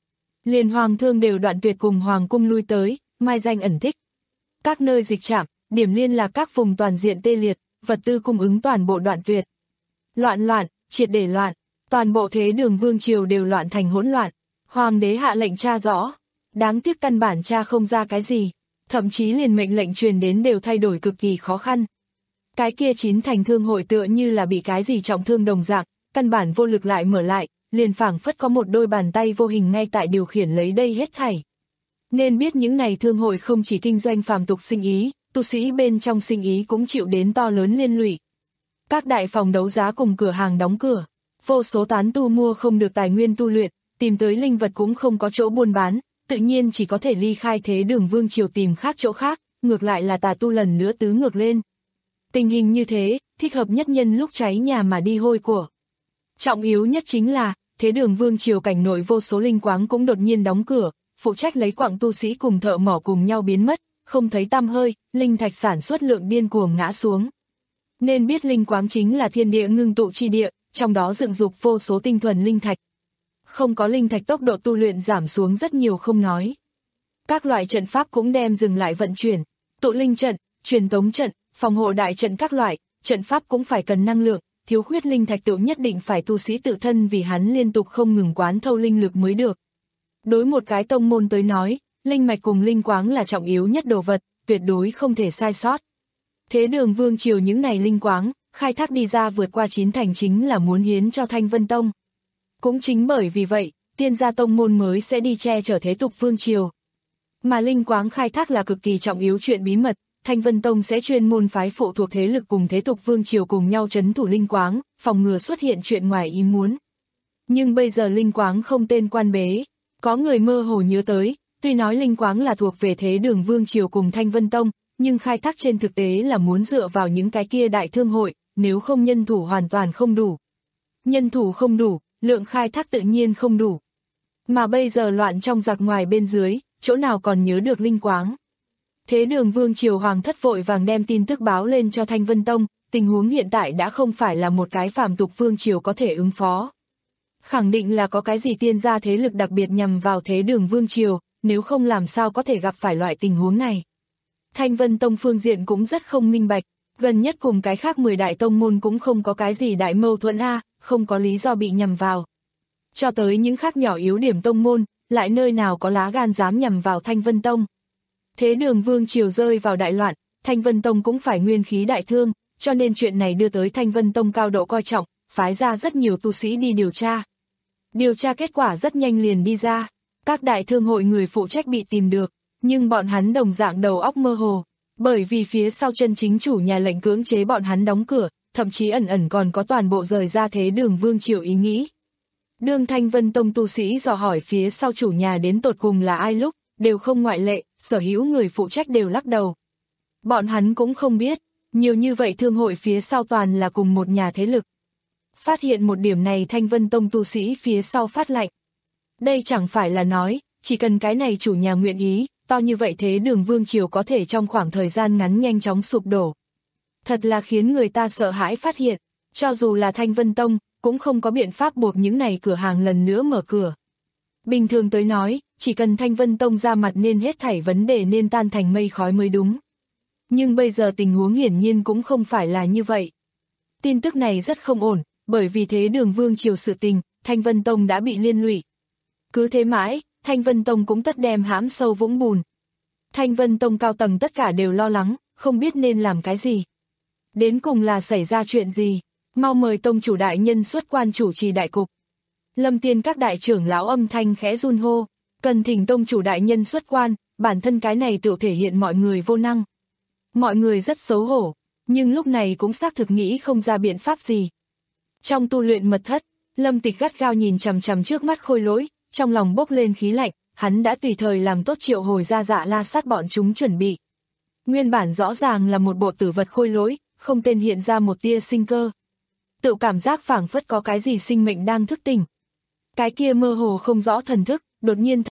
liền hoàng thương đều đoạn tuyệt cùng hoàng cung lui tới, mai danh ẩn tích. Các nơi dịch trạm, điểm liên là các vùng toàn diện tê liệt, vật tư cung ứng toàn bộ đoạn tuyệt. Loạn loạn, triệt để loạn, toàn bộ thế đường vương triều đều loạn thành hỗn loạn. Hoàng đế hạ lệnh tra rõ, đáng tiếc căn bản tra không ra cái gì, thậm chí liền mệnh lệnh truyền đến đều thay đổi cực kỳ khó khăn. Cái kia chín thành thương hội tựa như là bị cái gì trọng thương đồng dạng, căn bản vô lực lại mở lại, liền phảng phất có một đôi bàn tay vô hình ngay tại điều khiển lấy đây hết thảy. Nên biết những này thương hội không chỉ kinh doanh phàm tục sinh ý, tu sĩ bên trong sinh ý cũng chịu đến to lớn liên lụy. Các đại phòng đấu giá cùng cửa hàng đóng cửa, vô số tán tu mua không được tài nguyên tu luyện, tìm tới linh vật cũng không có chỗ buôn bán, tự nhiên chỉ có thể ly khai thế đường vương triều tìm khác chỗ khác, ngược lại là tà tu lần nữa tứ ngược lên. Tình hình như thế, thích hợp nhất nhân lúc cháy nhà mà đi hôi của. Trọng yếu nhất chính là, thế đường vương triều cảnh nội vô số linh quáng cũng đột nhiên đóng cửa, phụ trách lấy quặng tu sĩ cùng thợ mỏ cùng nhau biến mất, không thấy tăm hơi, linh thạch sản xuất lượng điên cuồng ngã xuống. Nên biết linh quáng chính là thiên địa ngưng tụ chi địa, trong đó dựng dục vô số tinh thuần linh thạch. Không có linh thạch tốc độ tu luyện giảm xuống rất nhiều không nói. Các loại trận pháp cũng đem dừng lại vận chuyển, tụ linh trận, truyền tống trận, phòng hộ đại trận các loại, trận pháp cũng phải cần năng lượng, thiếu khuyết linh thạch tự nhất định phải tu sĩ tự thân vì hắn liên tục không ngừng quán thâu linh lực mới được. Đối một cái tông môn tới nói, linh mạch cùng linh quáng là trọng yếu nhất đồ vật, tuyệt đối không thể sai sót. Thế đường vương triều những này linh quáng, khai thác đi ra vượt qua chín thành chính là muốn hiến cho Thanh Vân Tông. Cũng chính bởi vì vậy, tiên gia tông môn mới sẽ đi che chở thế tục vương triều. Mà linh quáng khai thác là cực kỳ trọng yếu chuyện bí mật, Thanh Vân Tông sẽ chuyên môn phái phụ thuộc thế lực cùng thế tục vương triều cùng nhau trấn thủ linh quáng, phòng ngừa xuất hiện chuyện ngoài ý muốn. Nhưng bây giờ linh quáng không tên quan bế, có người mơ hồ nhớ tới, tuy nói linh quáng là thuộc về thế đường vương triều cùng Thanh Vân Tông, nhưng khai thác trên thực tế là muốn dựa vào những cái kia đại thương hội, nếu không nhân thủ hoàn toàn không đủ. Nhân thủ không đủ, lượng khai thác tự nhiên không đủ. Mà bây giờ loạn trong giặc ngoài bên dưới, chỗ nào còn nhớ được linh quáng. Thế đường vương triều hoàng thất vội vàng đem tin tức báo lên cho Thanh Vân Tông, tình huống hiện tại đã không phải là một cái phàm tục vương triều có thể ứng phó. Khẳng định là có cái gì tiên gia thế lực đặc biệt nhằm vào thế đường vương triều, nếu không làm sao có thể gặp phải loại tình huống này. Thanh Vân Tông phương diện cũng rất không minh bạch, gần nhất cùng cái khác mười đại tông môn cũng không có cái gì đại mâu thuẫn a, không có lý do bị nhằm vào. Cho tới những khác nhỏ yếu điểm tông môn, lại nơi nào có lá gan dám nhằm vào Thanh Vân Tông. Thế đường vương triều rơi vào đại loạn, Thanh Vân Tông cũng phải nguyên khí đại thương, cho nên chuyện này đưa tới Thanh Vân Tông cao độ coi trọng, phái ra rất nhiều tu sĩ đi điều tra. Điều tra kết quả rất nhanh liền đi ra, các đại thương hội người phụ trách bị tìm được, nhưng bọn hắn đồng dạng đầu óc mơ hồ, bởi vì phía sau chân chính chủ nhà lệnh cưỡng chế bọn hắn đóng cửa, thậm chí ẩn ẩn còn có toàn bộ rời ra thế đường vương triều ý nghĩ. Đương Thanh Vân Tông tu sĩ dò hỏi phía sau chủ nhà đến tột cùng là ai lúc, đều không ngoại lệ, sở hữu người phụ trách đều lắc đầu. Bọn hắn cũng không biết, nhiều như vậy thương hội phía sau toàn là cùng một nhà thế lực. Phát hiện một điểm này Thanh Vân Tông tu sĩ phía sau phát lạnh. Đây chẳng phải là nói, chỉ cần cái này chủ nhà nguyện ý, to như vậy thế đường vương triều có thể trong khoảng thời gian ngắn nhanh chóng sụp đổ. Thật là khiến người ta sợ hãi phát hiện, cho dù là Thanh Vân Tông, cũng không có biện pháp buộc những này cửa hàng lần nữa mở cửa. Bình thường tới nói, chỉ cần Thanh Vân Tông ra mặt nên hết thảy vấn đề nên tan thành mây khói mới đúng. Nhưng bây giờ tình huống hiển nhiên cũng không phải là như vậy. Tin tức này rất không ổn, bởi vì thế đường vương triều sự tình, Thanh Vân Tông đã bị liên lụy. Cứ thế mãi, Thanh Vân Tông cũng tất đem hãm sâu vũng bùn. Thanh Vân Tông cao tầng tất cả đều lo lắng, không biết nên làm cái gì. Đến cùng là xảy ra chuyện gì, mau mời tông chủ đại nhân xuất quan chủ trì đại cục. Lâm Tiên các đại trưởng lão âm thanh khẽ run hô, cần thỉnh tông chủ đại nhân xuất quan, bản thân cái này tự thể hiện mọi người vô năng. Mọi người rất xấu hổ, nhưng lúc này cũng xác thực nghĩ không ra biện pháp gì. Trong tu luyện mật thất, Lâm Tịch gắt gao nhìn chằm chằm trước mắt Khôi Lỗi, trong lòng bốc lên khí lạnh, hắn đã tùy thời làm tốt triệu hồi ra Dạ La Sát bọn chúng chuẩn bị. Nguyên bản rõ ràng là một bộ tử vật Khôi Lỗi, không tên hiện ra một tia sinh cơ. Tự cảm giác phảng phất có cái gì sinh mệnh đang thức tỉnh. Cái kia mơ hồ không rõ thần thức, đột nhiên.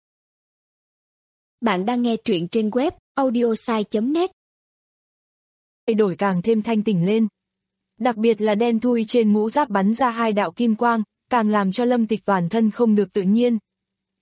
Bạn đang nghe truyện trên web audiosai chấm net. Thay đổi càng thêm thanh tỉnh lên. Đặc biệt là đen thui trên mũ giáp bắn ra hai đạo kim quang, càng làm cho Lâm Tịch toàn thân không được tự nhiên.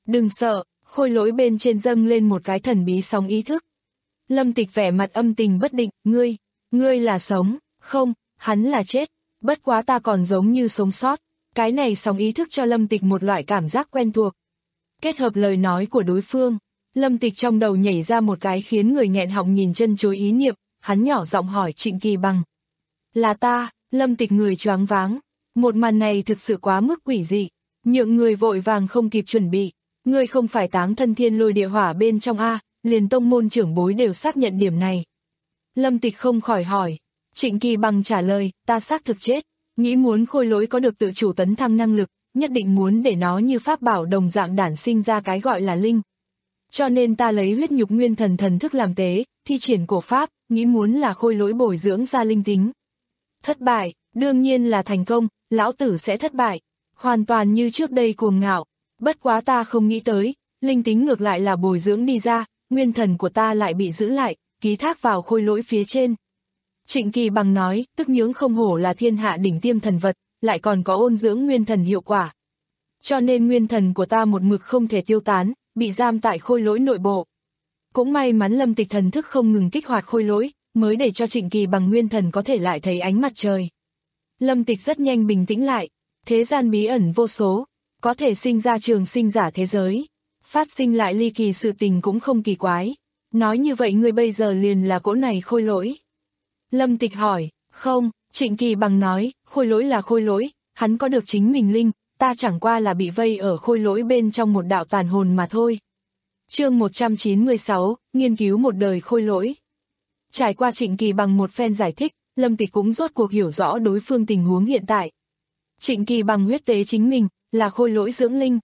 Đừng sợ, khôi lỗi bên trên dâng lên một cái thần bí sóng ý thức. Lâm Tịch vẻ mặt âm tình bất định, ngươi, ngươi là sống, không, hắn là chết, bất quá ta còn giống như sống sót. Cái này sóng ý thức cho Lâm Tịch một loại cảm giác quen thuộc. Kết hợp lời nói của đối phương, Lâm Tịch trong đầu nhảy ra một cái khiến người nghẹn họng nhìn chân chối ý niệm, hắn nhỏ giọng hỏi Trịnh Kỳ Bằng. Là ta, Lâm Tịch người choáng váng, một màn này thực sự quá mức quỷ dị, nhượng người vội vàng không kịp chuẩn bị. Ngươi không phải táng thân thiên lôi địa hỏa bên trong A, liền tông môn trưởng bối đều xác nhận điểm này. Lâm Tịch không khỏi hỏi, Trịnh Kỳ Bằng trả lời, ta xác thực chết, nghĩ muốn khôi lỗi có được tự chủ tấn thăng năng lực, nhất định muốn để nó như pháp bảo đồng dạng đản sinh ra cái gọi là linh. Cho nên ta lấy huyết nhục nguyên thần thần thức làm tế, thi triển cổ pháp, nghĩ muốn là khôi lỗi bồi dưỡng ra linh tính. Thất bại, đương nhiên là thành công, lão tử sẽ thất bại, hoàn toàn như trước đây cuồng ngạo. Bất quá ta không nghĩ tới, linh tính ngược lại là bồi dưỡng đi ra, nguyên thần của ta lại bị giữ lại, ký thác vào khôi lỗi phía trên. Trịnh Kỳ Bằng nói, tức nhưỡng không hổ là thiên hạ đỉnh tiêm thần vật, lại còn có ôn dưỡng nguyên thần hiệu quả. Cho nên nguyên thần của ta một mực không thể tiêu tán, bị giam tại khôi lỗi nội bộ. Cũng may mắn Lâm Tịch thần thức không ngừng kích hoạt khôi lỗi, mới để cho Trịnh Kỳ Bằng nguyên thần có thể lại thấy ánh mặt trời. Lâm Tịch rất nhanh bình tĩnh lại, thế gian bí ẩn vô số, có thể sinh ra trường sinh giả thế giới, phát sinh lại ly kỳ sự tình cũng không kỳ quái. Nói như vậy ngươi bây giờ liền là cỗ này khôi lỗi. Lâm Tịch hỏi, không, Trịnh Kỳ Bằng nói, khôi lỗi là khôi lỗi, hắn có được chính mình linh, ta chẳng qua là bị vây ở khôi lỗi bên trong một đạo tàn hồn mà thôi. Chương một trăm chín mươi sáu, nghiên cứu một đời khôi lỗi. Trải qua Trịnh Kỳ Bằng một phen giải thích, Lâm Tịch cũng rốt cuộc hiểu rõ đối phương tình huống hiện tại. Trịnh Kỳ Bằng huyết tế chính mình, là khôi lỗi dưỡng linh.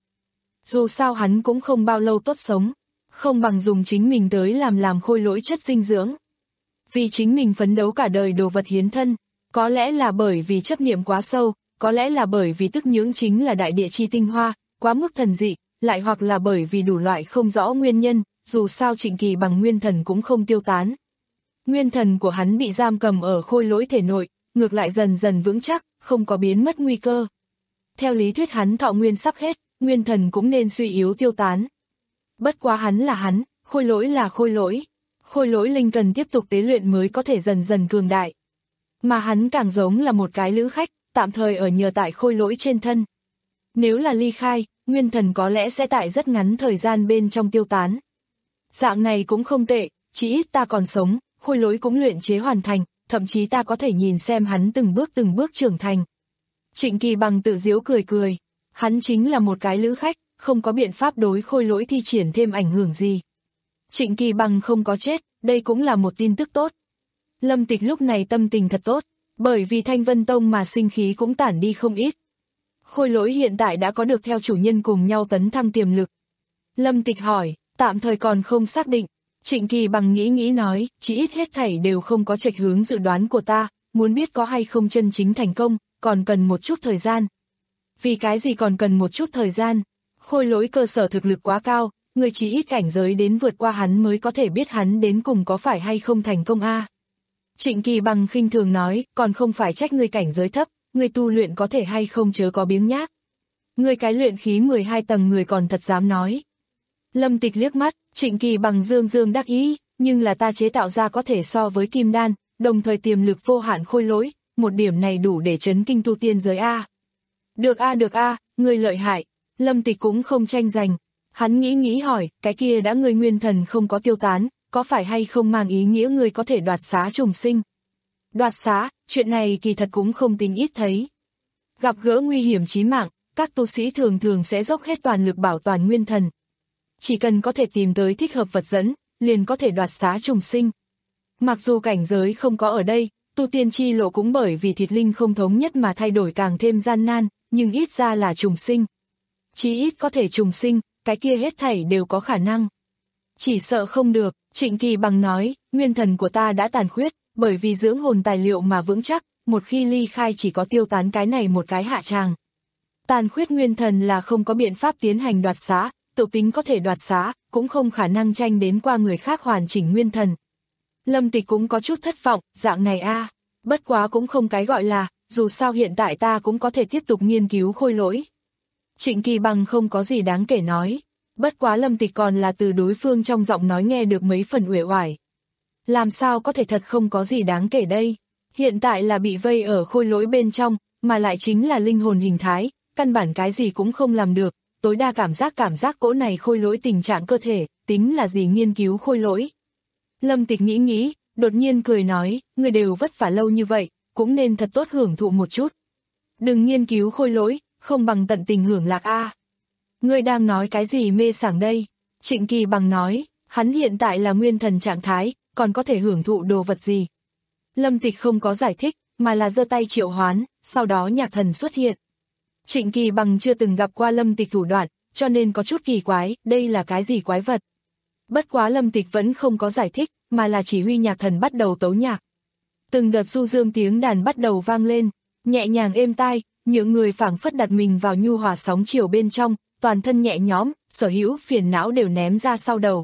Dù sao hắn cũng không bao lâu tốt sống, không bằng dùng chính mình tới làm làm khôi lỗi chất dinh dưỡng. Vì chính mình phấn đấu cả đời đồ vật hiến thân, có lẽ là bởi vì chấp niệm quá sâu, có lẽ là bởi vì tức nhưỡng chính là đại địa chi tinh hoa, quá mức thần dị, lại hoặc là bởi vì đủ loại không rõ nguyên nhân, dù sao Trịnh Kỳ Bằng nguyên thần cũng không tiêu tán. Nguyên thần của hắn bị giam cầm ở khôi lỗi thể nội, ngược lại dần dần vững chắc, không có biến mất nguy cơ. Theo lý thuyết hắn thọ nguyên sắp hết, nguyên thần cũng nên suy yếu tiêu tán. Bất quá hắn là hắn, khôi lỗi là khôi lỗi. Khôi lỗi linh cần tiếp tục tế luyện mới có thể dần dần cường đại. Mà hắn càng giống là một cái lữ khách, tạm thời ở nhờ tại khôi lỗi trên thân. Nếu là ly khai, nguyên thần có lẽ sẽ tại rất ngắn thời gian bên trong tiêu tán. Dạng này cũng không tệ, chỉ ít ta còn sống, khôi lỗi cũng luyện chế hoàn thành, thậm chí ta có thể nhìn xem hắn từng bước từng bước trưởng thành. Trịnh Kỳ Bằng tự giễu cười cười, hắn chính là một cái lữ khách, không có biện pháp đối khôi lỗi thi triển thêm ảnh hưởng gì. Trịnh Kỳ Bằng không có chết, đây cũng là một tin tức tốt. Lâm Tịch lúc này tâm tình thật tốt, bởi vì Thanh Vân Tông mà sinh khí cũng tản đi không ít. Khôi lỗi hiện tại đã có được theo chủ nhân cùng nhau tấn thăng tiềm lực. Lâm Tịch hỏi, tạm thời còn không xác định. Trịnh Kỳ Bằng nghĩ nghĩ nói, chỉ ít hết thảy đều không có chệch hướng dự đoán của ta, muốn biết có hay không chân chính thành công, còn cần một chút thời gian. Vì cái gì còn cần một chút thời gian? Khôi lỗi cơ sở thực lực quá cao, người chỉ ít cảnh giới đến vượt qua hắn mới có thể biết hắn đến cùng có phải hay không thành công a. Trịnh Kỳ Bằng khinh thường nói, còn không phải trách ngươi cảnh giới thấp, ngươi tu luyện có thể hay không chớ có biếng nhác. Ngươi cái luyện khí mười hai tầng người còn thật dám nói. Lâm Tịch liếc mắt, Trịnh Kỳ Bằng dương dương đắc ý, nhưng là ta chế tạo ra có thể so với kim đan, đồng thời tiềm lực vô hạn khôi lỗi, một điểm này đủ để chấn kinh tu tiên giới a. Được a được a, ngươi lợi hại. Lâm Tịch cũng không tranh giành. Hắn nghĩ nghĩ hỏi, cái kia đã ngươi nguyên thần không có tiêu tán, có phải hay không mang ý nghĩa ngươi có thể đoạt xá trùng sinh? Đoạt xá, chuyện này kỳ thật cũng không tính ít thấy. Gặp gỡ nguy hiểm chí mạng, các tu sĩ thường thường sẽ dốc hết toàn lực bảo toàn nguyên thần. Chỉ cần có thể tìm tới thích hợp vật dẫn, liền có thể đoạt xá trùng sinh. Mặc dù cảnh giới không có ở đây, tu tiên chi lộ cũng bởi vì thịt linh không thống nhất mà thay đổi càng thêm gian nan, nhưng ít ra là trùng sinh. Chỉ ít có thể trùng sinh, cái kia hết thảy đều có khả năng. Chỉ sợ không được, Trịnh Kỳ Bằng nói, nguyên thần của ta đã tàn khuyết, bởi vì dưỡng hồn tài liệu mà vững chắc, một khi ly khai chỉ có tiêu tán cái này một cái hạ tràng. Tàn khuyết nguyên thần là không có biện pháp tiến hành đoạt xá, tự tính có thể đoạt xá, cũng không khả năng tranh đến qua người khác hoàn chỉnh nguyên thần. Lâm Tịch cũng có chút thất vọng, dạng này a, bất quá cũng không cái gọi là, dù sao hiện tại ta cũng có thể tiếp tục nghiên cứu khôi lỗi. Trịnh Kỳ Bằng không có gì đáng kể nói. Bất quá Lâm Tịch còn là từ đối phương trong giọng nói nghe được mấy phần uể oải. Làm sao có thể thật không có gì đáng kể đây, hiện tại là bị vây ở khôi lỗi bên trong, mà lại chính là linh hồn hình thái, căn bản cái gì cũng không làm được, tối đa cảm giác cảm giác cỗ này khôi lỗi tình trạng cơ thể, tính là gì nghiên cứu khôi lỗi. Lâm Tịch nghĩ nghĩ, đột nhiên cười nói, người đều vất vả lâu như vậy, cũng nên thật tốt hưởng thụ một chút. Đừng nghiên cứu khôi lỗi, không bằng tận tình hưởng lạc a. À. Ngươi đang nói cái gì mê sảng đây? Trịnh Kỳ Bằng nói, hắn hiện tại là nguyên thần trạng thái, còn có thể hưởng thụ đồ vật gì? Lâm Tịch không có giải thích, mà là giơ tay triệu hoán, sau đó nhạc thần xuất hiện. Trịnh Kỳ Bằng chưa từng gặp qua Lâm Tịch thủ đoạn, cho nên có chút kỳ quái, đây là cái gì quái vật? Bất quá Lâm Tịch vẫn không có giải thích, mà là chỉ huy nhạc thần bắt đầu tấu nhạc. Từng đợt du dương tiếng đàn bắt đầu vang lên, nhẹ nhàng êm tai, những người phảng phất đặt mình vào nhu hòa sóng chiều bên trong, toàn thân nhẹ nhõm, sở hữu phiền não đều ném ra sau đầu.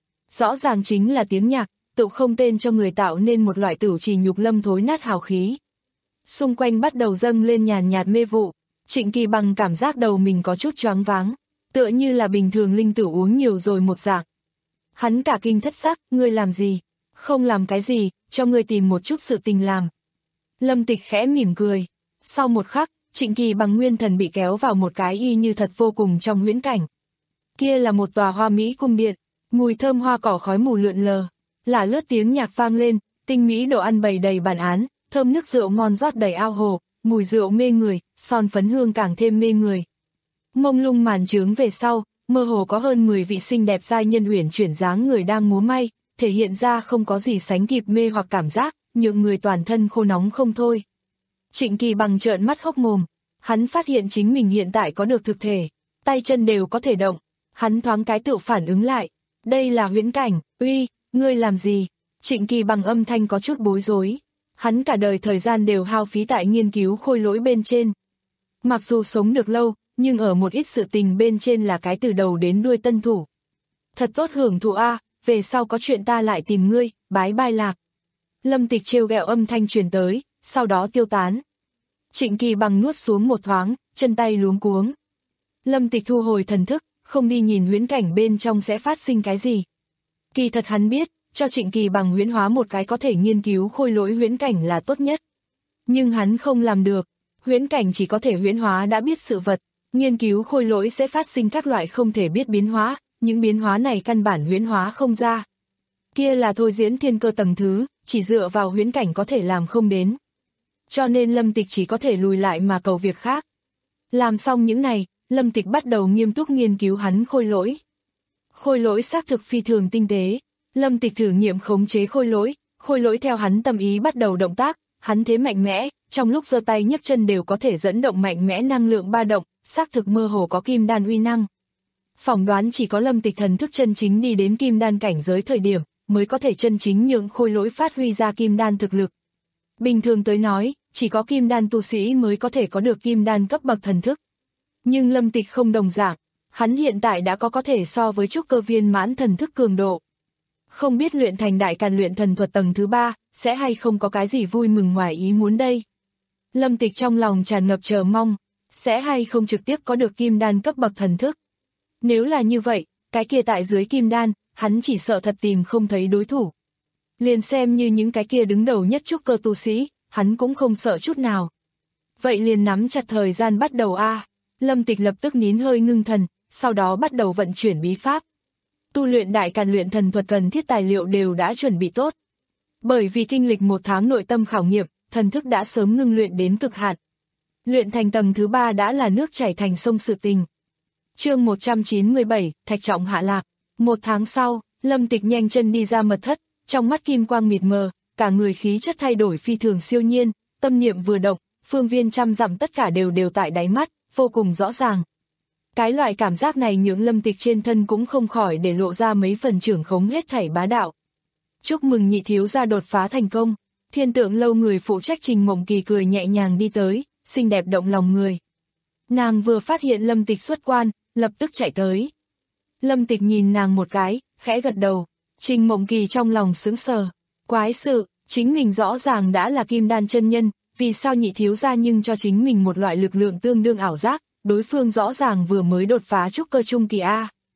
Rõ ràng chính là tiếng nhạc, tự không tên cho người tạo nên một loại tửu trì nhục lâm thối nát hào khí. Xung quanh bắt đầu dâng lên nhàn nhạt mê vụ, Trịnh Kỳ Bằng cảm giác đầu mình có chút choáng váng, tựa như là bình thường linh tử uống nhiều rồi một dạng. Hắn cả kinh thất sắc, ngươi làm gì? Không làm cái gì, cho ngươi tìm một chút sự tình làm. Lâm Tịch khẽ mỉm cười. Sau một khắc, Trịnh Kỳ Bằng nguyên thần bị kéo vào một cái y như thật vô cùng trong huyễn cảnh. Kia là một tòa hoa mỹ cung điện, mùi thơm hoa cỏ khói mù lượn lờ, lả lướt tiếng nhạc vang lên, tinh mỹ đồ ăn bày đầy bàn án, thơm nước rượu ngon rót đầy ao hồ, mùi rượu mê người, son phấn hương càng thêm mê người. Mông lung màn trướng về sau, mơ hồ có hơn mười vị xinh đẹp giai nhân uyển chuyển dáng người đang múa may, thể hiện ra không có gì sánh kịp mê hoặc cảm giác, nhượng người toàn thân khô nóng không thôi. Trịnh Kỳ Bằng trợn mắt hốc mồm, hắn phát hiện chính mình hiện tại có được thực thể, tay chân đều có thể động, hắn thoáng cái tự phản ứng lại, đây là huyễn cảnh, uy, ngươi làm gì? Trịnh Kỳ Bằng âm thanh có chút bối rối, hắn cả đời thời gian đều hao phí tại nghiên cứu khôi lỗi bên trên. Mặc dù sống được lâu, nhưng ở một ít sự tình bên trên là cái từ đầu đến đuôi tân thủ. Thật tốt hưởng thụ a, về sau có chuyện ta lại tìm ngươi, bái bai lạc. Lâm Tịch trêu ghẹo âm thanh truyền tới, sau đó tiêu tán. Trịnh Kỳ Bằng nuốt xuống một thoáng, chân tay luống cuống. Lâm Tịch thu hồi thần thức, không đi nhìn huyễn cảnh bên trong sẽ phát sinh cái gì. Kỳ thật hắn biết, cho Trịnh Kỳ Bằng huyễn hóa một cái có thể nghiên cứu khôi lỗi huyễn cảnh là tốt nhất. Nhưng hắn không làm được, huyễn cảnh chỉ có thể huyễn hóa đã biết sự vật, nghiên cứu khôi lỗi sẽ phát sinh các loại không thể biết biến hóa, những biến hóa này căn bản huyễn hóa không ra. Kia là thôi diễn thiên cơ tầng thứ, chỉ dựa vào huyễn cảnh có thể làm không đến. Cho nên Lâm Tịch chỉ có thể lùi lại mà cầu việc khác. Làm xong những này, Lâm Tịch bắt đầu nghiêm túc nghiên cứu hắn khôi lỗi. Khôi lỗi xác thực phi thường tinh tế, Lâm Tịch thử nghiệm khống chế khôi lỗi, khôi lỗi theo hắn tâm ý bắt đầu động tác, hắn thế mạnh mẽ, trong lúc giơ tay nhấc chân đều có thể dẫn động mạnh mẽ năng lượng ba động, xác thực mơ hồ có kim đan uy năng. Phỏng đoán chỉ có Lâm Tịch thần thức chân chính đi đến kim đan cảnh giới thời điểm, mới có thể chân chính nhượng khôi lỗi phát huy ra kim đan thực lực. Bình thường tới nói, chỉ có kim đan tu sĩ mới có thể có được kim đan cấp bậc thần thức. Nhưng Lâm Tịch không đồng dạng, hắn hiện tại đã có có thể so với trúc cơ viên mãn thần thức cường độ. Không biết luyện thành đại càn luyện thần thuật tầng thứ ba, sẽ hay không có cái gì vui mừng ngoài ý muốn đây. Lâm Tịch trong lòng tràn ngập chờ mong, sẽ hay không trực tiếp có được kim đan cấp bậc thần thức. Nếu là như vậy, cái kia tại dưới kim đan, hắn chỉ sợ thật tìm không thấy đối thủ. Liền xem như những cái kia đứng đầu nhất trúc cơ tu sĩ, hắn cũng không sợ chút nào. Vậy liền nắm chặt thời gian bắt đầu a. À. Lâm Tịch lập tức nín hơi ngưng thần, sau đó bắt đầu vận chuyển bí pháp. Tu luyện đại càn luyện thần thuật cần thiết tài liệu đều đã chuẩn bị tốt. Bởi vì kinh lịch một tháng nội tâm khảo nghiệm, thần thức đã sớm ngưng luyện đến cực hạn. Luyện thành tầng thứ ba đã là nước chảy thành sông sự tình. Chương một trăm chín mươi bảy, Thạch Trọng hạ lạc. Một tháng sau, Lâm Tịch nhanh chân đi ra mật thất, trong mắt kim quang mịt mờ, cả người khí chất thay đổi phi thường siêu nhiên, tâm niệm vừa động, phương viên trăm dặm tất cả đều đều tại đáy mắt, vô cùng rõ ràng. Cái loại cảm giác này nhượng Lâm Tịch trên thân cũng không khỏi để lộ ra mấy phần trưởng khống hết thảy bá đạo. Chúc mừng nhị thiếu gia đột phá thành công, Thiên Tượng lâu người phụ trách Trình Mộng Kỳ cười nhẹ nhàng đi tới, xinh đẹp động lòng người. Nàng vừa phát hiện Lâm Tịch xuất quan, lập tức chạy tới. Lâm Tịch nhìn nàng một cái, khẽ gật đầu, Trình Mộng Kỳ trong lòng sững sờ, quái sự, chính mình rõ ràng đã là kim đan chân nhân, vì sao nhị thiếu gia nhưng cho chính mình một loại lực lượng tương đương ảo giác, đối phương rõ ràng vừa mới đột phá trúc cơ trung kỳ a.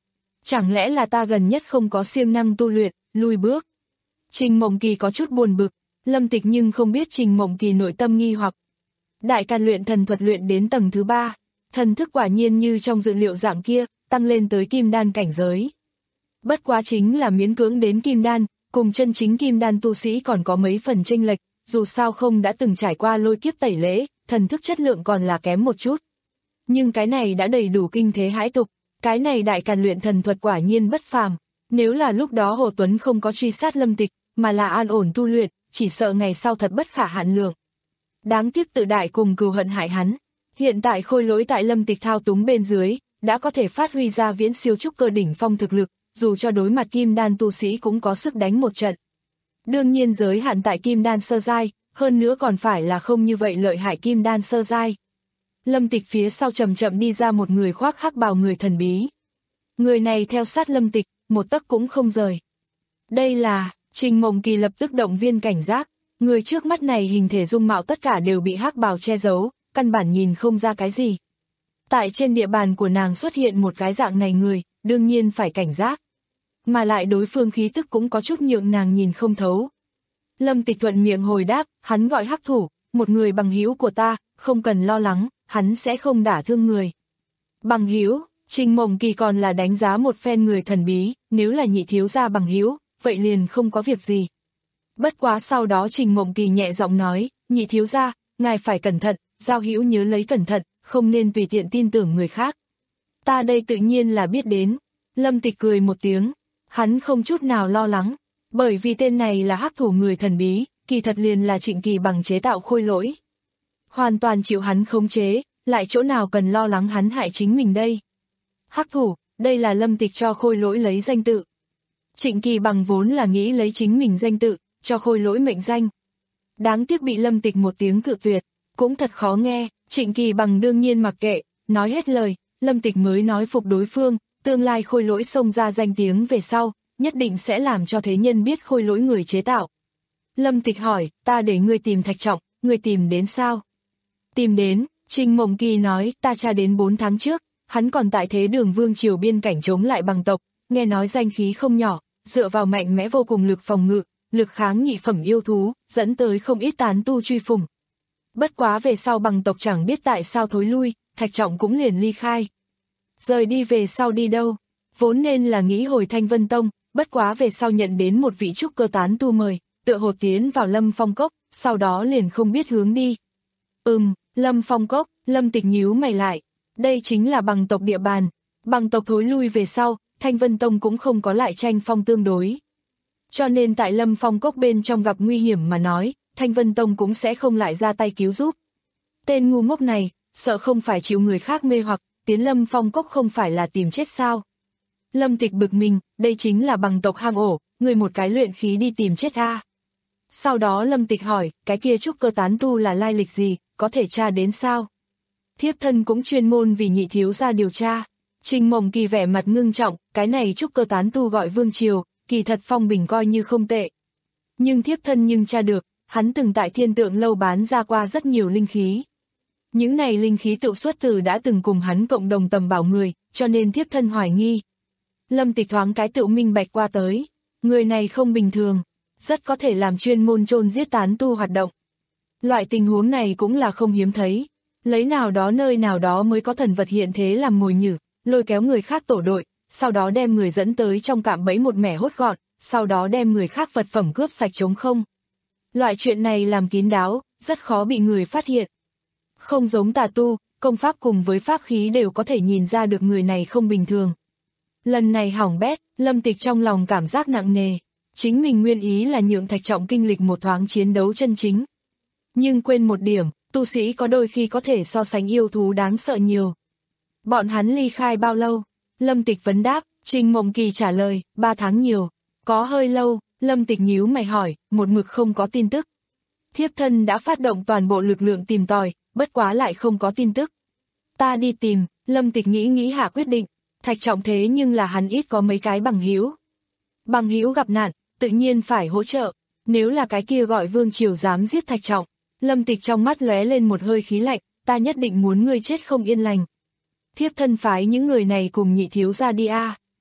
Chẳng lẽ là ta gần nhất không có siêng năng tu luyện, lùi bước? Trình Mộng Kỳ có chút buồn bực, Lâm Tịch nhưng không biết Trình Mộng Kỳ nội tâm nghi hoặc. Đại Càn luyện thần thuật luyện đến tầng thứ ba, thần thức quả nhiên như trong dự liệu dạng kia, tăng lên tới kim đan cảnh giới. Bất quá chính là miễn cưỡng đến kim đan, cùng chân chính kim đan tu sĩ còn có mấy phần chênh lệch, dù sao không đã từng trải qua lôi kiếp tẩy lễ, thần thức chất lượng còn là kém một chút. Nhưng cái này đã đầy đủ kinh thế hãi tục, cái này Đại Càn luyện thần thuật quả nhiên bất phàm. Nếu là lúc đó Hồ Tuấn không có truy sát Lâm Tịch, mà là an ổn tu luyện, chỉ sợ ngày sau thật bất khả hạn lượng. Đáng tiếc tự đại cùng cừu hận hại hắn. Hiện tại Khôi Lỗi tại Lâm Tịch thao túng bên dưới, đã có thể phát huy ra viễn siêu trúc cơ đỉnh phong thực lực, dù cho đối mặt kim đan tu sĩ cũng có sức đánh một trận. Đương nhiên giới hạn tại kim đan sơ giai, hơn nữa còn phải là không như vậy lợi hại kim đan sơ giai. Lâm Tịch phía sau chậm chậm đi ra một người khoác hắc bào người thần bí. Người này theo sát Lâm Tịch, một tấc cũng không rời. Đây là, Trình Mộng Kỳ lập tức động viên cảnh giác, người trước mắt này hình thể dung mạo tất cả đều bị hắc bào che giấu, căn bản nhìn không ra cái gì. Tại trên địa bàn của nàng xuất hiện một cái dạng này người, đương nhiên phải cảnh giác. Mà lại đối phương khí tức cũng có chút nhượng nàng nhìn không thấu. Lâm Tịch thuận miệng hồi đáp, hắn gọi Hắc Thủ, một người bằng hữu của ta, không cần lo lắng, hắn sẽ không đả thương người. Bằng hữu, Trình Mộng Kỳ còn là đánh giá một phen người thần bí, nếu là nhị thiếu gia bằng hữu, vậy liền không có việc gì. Bất quá sau đó Trình Mộng Kỳ nhẹ giọng nói, nhị thiếu gia, ngài phải cẩn thận, giao hữu nhớ lấy cẩn thận, không nên tùy tiện tin tưởng người khác. Ta đây tự nhiên là biết đến. Lâm Tịch cười một tiếng, hắn không chút nào lo lắng, bởi vì tên này là Hắc Thủ người thần bí, kỳ thật liền là Trịnh Kỳ Bằng chế tạo Khôi Lỗi. Hoàn toàn chịu hắn khống chế, lại chỗ nào cần lo lắng hắn hại chính mình đây. Hắc Thủ, đây là Lâm Tịch cho Khôi Lỗi lấy danh tự. Trịnh Kỳ Bằng vốn là nghĩ lấy chính mình danh tự, cho Khôi Lỗi mệnh danh. Đáng tiếc bị Lâm Tịch một tiếng cự tuyệt, cũng thật khó nghe, Trịnh Kỳ Bằng đương nhiên mặc kệ, nói hết lời, Lâm Tịch mới nói phục đối phương, tương lai Khôi Lỗi xông ra danh tiếng về sau, nhất định sẽ làm cho thế nhân biết Khôi Lỗi người chế tạo. Lâm Tịch hỏi, ta để ngươi tìm Thạch Trọng, ngươi tìm đến sao? Tìm đến, Trình Mộng Kỳ nói, ta tra đến bốn tháng trước, hắn còn tại Thế Đường Vương triều biên cảnh chống lại Bằng tộc, nghe nói danh khí không nhỏ, dựa vào mạnh mẽ vô cùng lực phòng ngự, lực kháng nhị phẩm yêu thú, dẫn tới không ít tán tu truy phủng. Bất quá về sau Bằng tộc chẳng biết tại sao thối lui, Thạch Trọng cũng liền ly khai. Rời đi về sau đi đâu? Vốn nên là nghĩ hồi Thanh Vân Tông, bất quá về sau nhận đến một vị trúc cơ tán tu mời, tựa hồ tiến vào Lâm Phong Cốc, sau đó liền không biết hướng đi. Ừm, Lâm Phong Cốc, Lâm Tịch nhíu mày lại, đây chính là Bằng tộc địa bàn, Bằng tộc thối lui về sau, Thanh Vân Tông cũng không có lại tranh phong tương đối. Cho nên tại Lâm Phong Cốc bên trong gặp nguy hiểm mà nói, Thanh Vân Tông cũng sẽ không lại ra tay cứu giúp. Tên ngu ngốc này, sợ không phải chịu người khác mê hoặc, tiến Lâm Phong Cốc không phải là tìm chết sao. Lâm Tịch bực mình, đây chính là Bằng tộc hang ổ, người một cái luyện khí đi tìm chết a. Sau đó Lâm Tịch hỏi, cái kia trúc cơ tán tu là lai lịch gì, có thể tra đến sao? Thiếp thân cũng chuyên môn vì nhị thiếu gia điều tra. Trình Mộng Kỳ vẻ mặt ngưng trọng, cái này trúc cơ tán tu gọi Vương Triều, kỳ thật phong bình coi như không tệ. Nhưng thiếp thân nhưng tra được, hắn từng tại Thiên Tượng lâu bán ra qua rất nhiều linh khí. Những này linh khí tự xuất từ đã từng cùng hắn cộng đồng tầm bảo người, cho nên thiếp thân hoài nghi. Lâm Tịch thoáng cái tự minh bạch qua tới, người này không bình thường, rất có thể làm chuyên môn chôn giết tán tu hoạt động. Loại tình huống này cũng là không hiếm thấy, lấy nào đó nơi nào đó mới có thần vật hiện thế làm mồi nhử, lôi kéo người khác tổ đội, sau đó đem người dẫn tới trong cạm bẫy một mẻ hốt gọn, sau đó đem người khác vật phẩm cướp sạch trống không. Loại chuyện này làm kín đáo, rất khó bị người phát hiện. Không giống tà tu, công pháp cùng với pháp khí đều có thể nhìn ra được người này không bình thường. Lần này hỏng bét, Lâm Tịch trong lòng cảm giác nặng nề, chính mình nguyên ý là nhượng Thạch Trọng kinh lịch một thoáng chiến đấu chân chính. Nhưng quên một điểm, tu sĩ có đôi khi có thể so sánh yêu thú đáng sợ nhiều. Bọn hắn ly khai bao lâu? Lâm Tịch vấn đáp, Trình Mộng Kỳ trả lời, ba tháng nhiều. Có hơi lâu, Lâm Tịch nhíu mày hỏi, một mực không có tin tức. Thiếp thân đã phát động toàn bộ lực lượng tìm tòi, bất quá lại không có tin tức. Ta đi tìm, Lâm Tịch nghĩ nghĩ hạ quyết định, Thạch Trọng thế nhưng là hắn ít có mấy cái bằng hữu. Bằng hữu gặp nạn, tự nhiên phải hỗ trợ, nếu là cái kia gọi Vương Triều dám giết Thạch Trọng. Lâm Tịch trong mắt lóe lên một hơi khí lạnh, ta nhất định muốn ngươi chết không yên lành. Thiếp thân phái những người này cùng nhị thiếu gia đi a.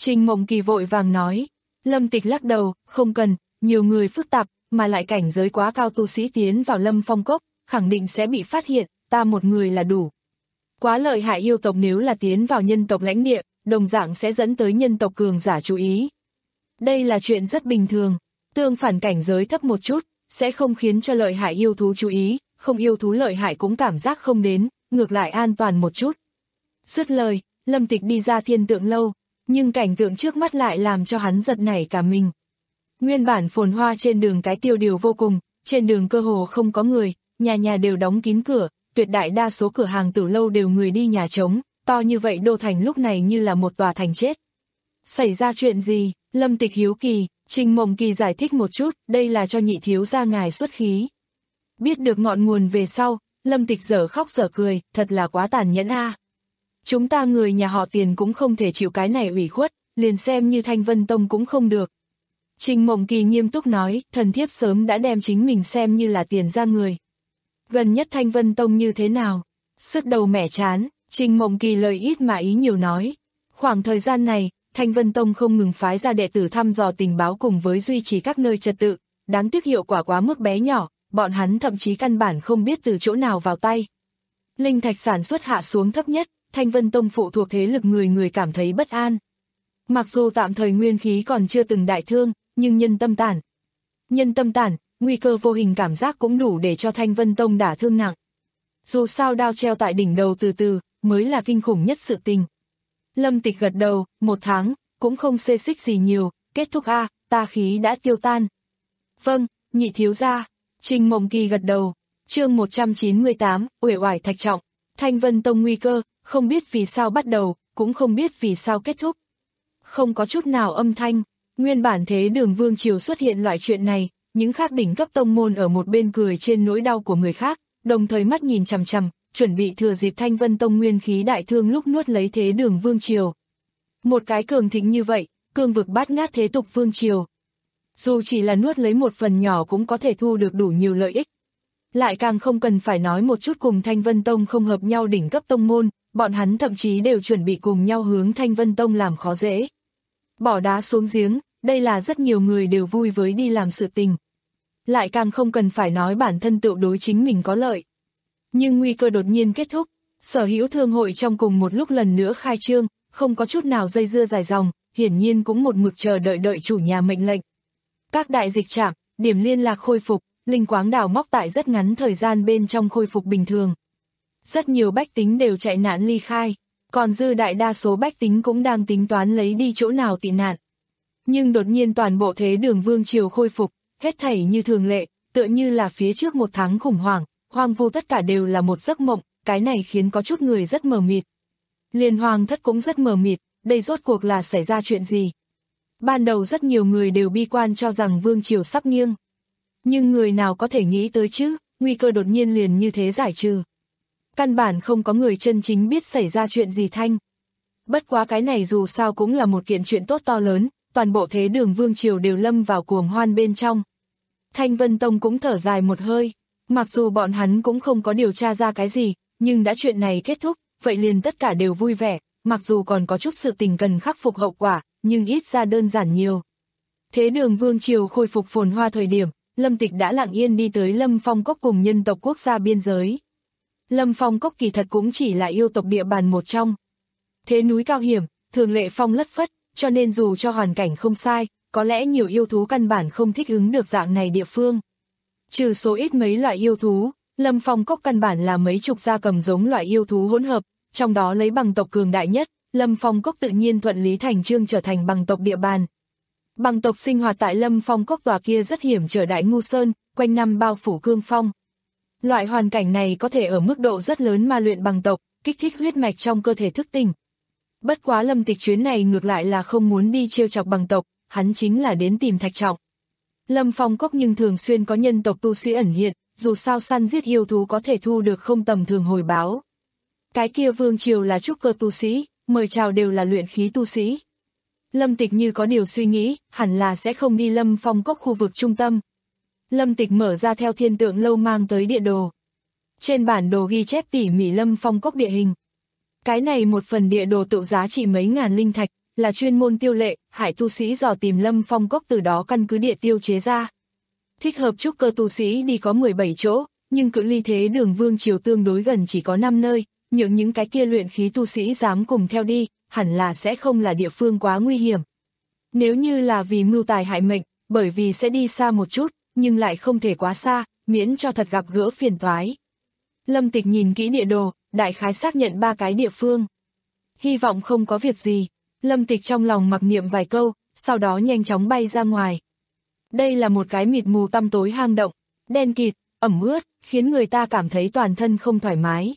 Trình Mộng Kỳ vội vàng nói. Lâm Tịch lắc đầu, không cần, nhiều người phức tạp, mà lại cảnh giới quá cao tu sĩ tiến vào Lâm Phong Cốc, khẳng định sẽ bị phát hiện, ta một người là đủ. Quá lợi hại yêu tộc nếu là tiến vào nhân tộc lãnh địa, đồng dạng sẽ dẫn tới nhân tộc cường giả chú ý. Đây là chuyện rất bình thường, tương phản cảnh giới thấp một chút, sẽ không khiến cho lợi hại yêu thú chú ý, không yêu thú lợi hại cũng cảm giác không đến, ngược lại an toàn một chút. Dứt lời, Lâm Tịch đi ra Thiên Tượng Lâu, nhưng cảnh tượng trước mắt lại làm cho hắn giật nảy cả mình. Nguyên bản phồn hoa trên đường cái tiêu điều vô cùng, trên đường cơ hồ không có người, nhà nhà đều đóng kín cửa, tuyệt đại đa số cửa hàng tử lâu đều người đi nhà trống, to như vậy đô thành lúc này như là một tòa thành chết. Xảy ra chuyện gì? Lâm Tịch hiếu kỳ, Trình Mộng Kỳ giải thích một chút, đây là cho nhị thiếu gia ngài xuất khí. Biết được ngọn nguồn về sau, Lâm Tịch dở khóc dở cười, thật là quá tàn nhẫn a. Chúng ta người nhà họ Tiền cũng không thể chịu cái này ủy khuất, liền xem như Thanh Vân Tông cũng không được. Trình Mộng Kỳ nghiêm túc nói, thần thiếp sớm đã đem chính mình xem như là Tiền gia người. Gần nhất Thanh Vân Tông như thế nào? Sức đầu mẻ chán, Trình Mộng Kỳ lời ít mà ý nhiều nói. Khoảng thời gian này, Thanh Vân Tông không ngừng phái ra đệ tử thăm dò tình báo cùng với duy trì các nơi trật tự, đáng tiếc hiệu quả quá mức bé nhỏ, bọn hắn thậm chí căn bản không biết từ chỗ nào vào tay. Linh thạch sản xuất hạ xuống thấp nhất, Thanh Vân Tông phụ thuộc thế lực người người cảm thấy bất an. Mặc dù tạm thời nguyên khí còn chưa từng đại thương, nhưng nhân tâm tản. Nhân tâm tản, nguy cơ vô hình cảm giác cũng đủ để cho Thanh Vân Tông đả thương nặng. Dù sao đao treo tại đỉnh đầu từ từ, mới là kinh khủng nhất sự tình. Lâm Tịch gật đầu, một tháng, cũng không xê xích gì nhiều, kết thúc a, ta khí đã tiêu tan. Vâng, nhị thiếu gia. Trình Mộng Kỳ gật đầu. Chương một trăm chín mươi tám, uể oải thạch trọng. Thanh Vân Tông nguy cơ, không biết vì sao bắt đầu, cũng không biết vì sao kết thúc. Không có chút nào âm thanh, nguyên bản thế Đường Vương triều xuất hiện loại chuyện này, những khác đỉnh cấp tông môn ở một bên cười trên nỗi đau của người khác, đồng thời mắt nhìn chằm chằm, chuẩn bị thừa dịp Thanh Vân Tông nguyên khí đại thương lúc nuốt lấy thế Đường Vương triều. Một cái cường thịnh như vậy, cương vực bát ngát thế tục vương triều. Dù chỉ là nuốt lấy một phần nhỏ cũng có thể thu được đủ nhiều lợi ích. Lại càng không cần phải nói một chút cùng Thanh Vân Tông không hợp nhau đỉnh cấp tông môn, bọn hắn thậm chí đều chuẩn bị cùng nhau hướng Thanh Vân Tông làm khó dễ. Bỏ đá xuống giếng, đây là rất nhiều người đều vui với đi làm sự tình. Lại càng không cần phải nói bản thân tự đối chính mình có lợi. Nhưng nguy cơ đột nhiên kết thúc, sở hữu thương hội trong cùng một lúc lần nữa khai trương, không có chút nào dây dưa dài dòng, hiển nhiên cũng một mực chờ đợi đợi chủ nhà mệnh lệnh. Các đại dịch trạm, điểm liên lạc khôi phục, linh quáng đào móc tại rất ngắn thời gian bên trong khôi phục bình thường. Rất nhiều bách tính đều chạy nạn ly khai, còn dư đại đa số bách tính cũng đang tính toán lấy đi chỗ nào tị nạn. Nhưng đột nhiên toàn bộ thế Đường Vương triều khôi phục, hết thảy như thường lệ, tựa như là phía trước một tháng khủng hoảng, hoang vu tất cả đều là một giấc mộng, cái này khiến có chút người rất mờ mịt. Liên Hoàng thất cũng rất mờ mịt, đây rốt cuộc là xảy ra chuyện gì? Ban đầu rất nhiều người đều bi quan cho rằng Vương triều sắp nghiêng. Nhưng người nào có thể nghĩ tới chứ, nguy cơ đột nhiên liền như thế giải trừ. Căn bản không có người chân chính biết xảy ra chuyện gì thanh. Bất quá cái này dù sao cũng là một kiện chuyện tốt to lớn, toàn bộ thế Đường Vương triều đều lâm vào cuồng hoan bên trong. Thanh Vân Tông cũng thở dài một hơi, mặc dù bọn hắn cũng không có điều tra ra cái gì, nhưng đã chuyện này kết thúc, vậy liền tất cả đều vui vẻ, mặc dù còn có chút sự tình cần khắc phục hậu quả, nhưng ít ra đơn giản nhiều. Thế Đường Vương triều khôi phục phồn hoa thời điểm, Lâm Tịch đã lặng yên đi tới Lâm Phong Cốc cùng nhân tộc quốc gia biên giới. Lâm Phong Cốc kỳ thật cũng chỉ là yêu tộc địa bàn một trong. Thế núi cao hiểm, thường lệ phong lất phất, cho nên dù cho hoàn cảnh không sai, có lẽ nhiều yêu thú căn bản không thích ứng được dạng này địa phương. Trừ số ít mấy loại yêu thú, Lâm Phong Cốc căn bản là mấy chục gia cầm giống loại yêu thú hỗn hợp, trong đó lấy bằng tộc cường đại nhất, Lâm Phong Cốc tự nhiên thuận lý thành chương trở thành bằng tộc địa bàn. Bằng tộc sinh hoạt tại Lâm Phong Cốc tòa kia rất hiểm trở Đại Ngu Sơn, quanh năm bao phủ cương phong. Loại hoàn cảnh này có thể ở mức độ rất lớn mà luyện bằng tộc, kích thích huyết mạch trong cơ thể thức tỉnh. Bất quá Lâm Tịch chuyến này ngược lại là không muốn đi trêu chọc bằng tộc, hắn chính là đến tìm Thạch Trọng. Lâm Phong Cốc nhưng thường xuyên có nhân tộc tu sĩ ẩn hiện, dù sao săn giết yêu thú có thể thu được không tầm thường hồi báo. Cái kia vương triều là trúc cơ tu sĩ, mời chào đều là luyện khí tu sĩ. Lâm Tịch như có điều suy nghĩ, hẳn là sẽ không đi Lâm Phong Cốc khu vực trung tâm. Lâm Tịch mở ra theo Thiên Tượng Lâu mang tới địa đồ. Trên bản đồ ghi chép tỉ mỉ Lâm Phong Cốc địa hình. Cái này một phần địa đồ tự giá trị mấy ngàn linh thạch, là chuyên môn tiêu lệ, hại tu sĩ dò tìm Lâm Phong cốc từ đó căn cứ địa tiêu chế ra. Thích hợp trúc cơ tu sĩ đi có mười bảy chỗ, nhưng cự ly thế đường vương triều tương đối gần chỉ có năm nơi, nhượng những cái kia luyện khí tu sĩ dám cùng theo đi, hẳn là sẽ không là địa phương quá nguy hiểm. Nếu như là vì mưu tài hại mệnh, bởi vì sẽ đi xa một chút, nhưng lại không thể quá xa, miễn cho thật gặp gỡ phiền toái. Lâm Tịch nhìn kỹ địa đồ, đại khái xác nhận ba cái địa phương. Hy vọng không có việc gì, Lâm Tịch trong lòng mặc niệm vài câu, sau đó nhanh chóng bay ra ngoài. Đây là một cái mịt mù tăm tối hang động, đen kịt, ẩm ướt, khiến người ta cảm thấy toàn thân không thoải mái.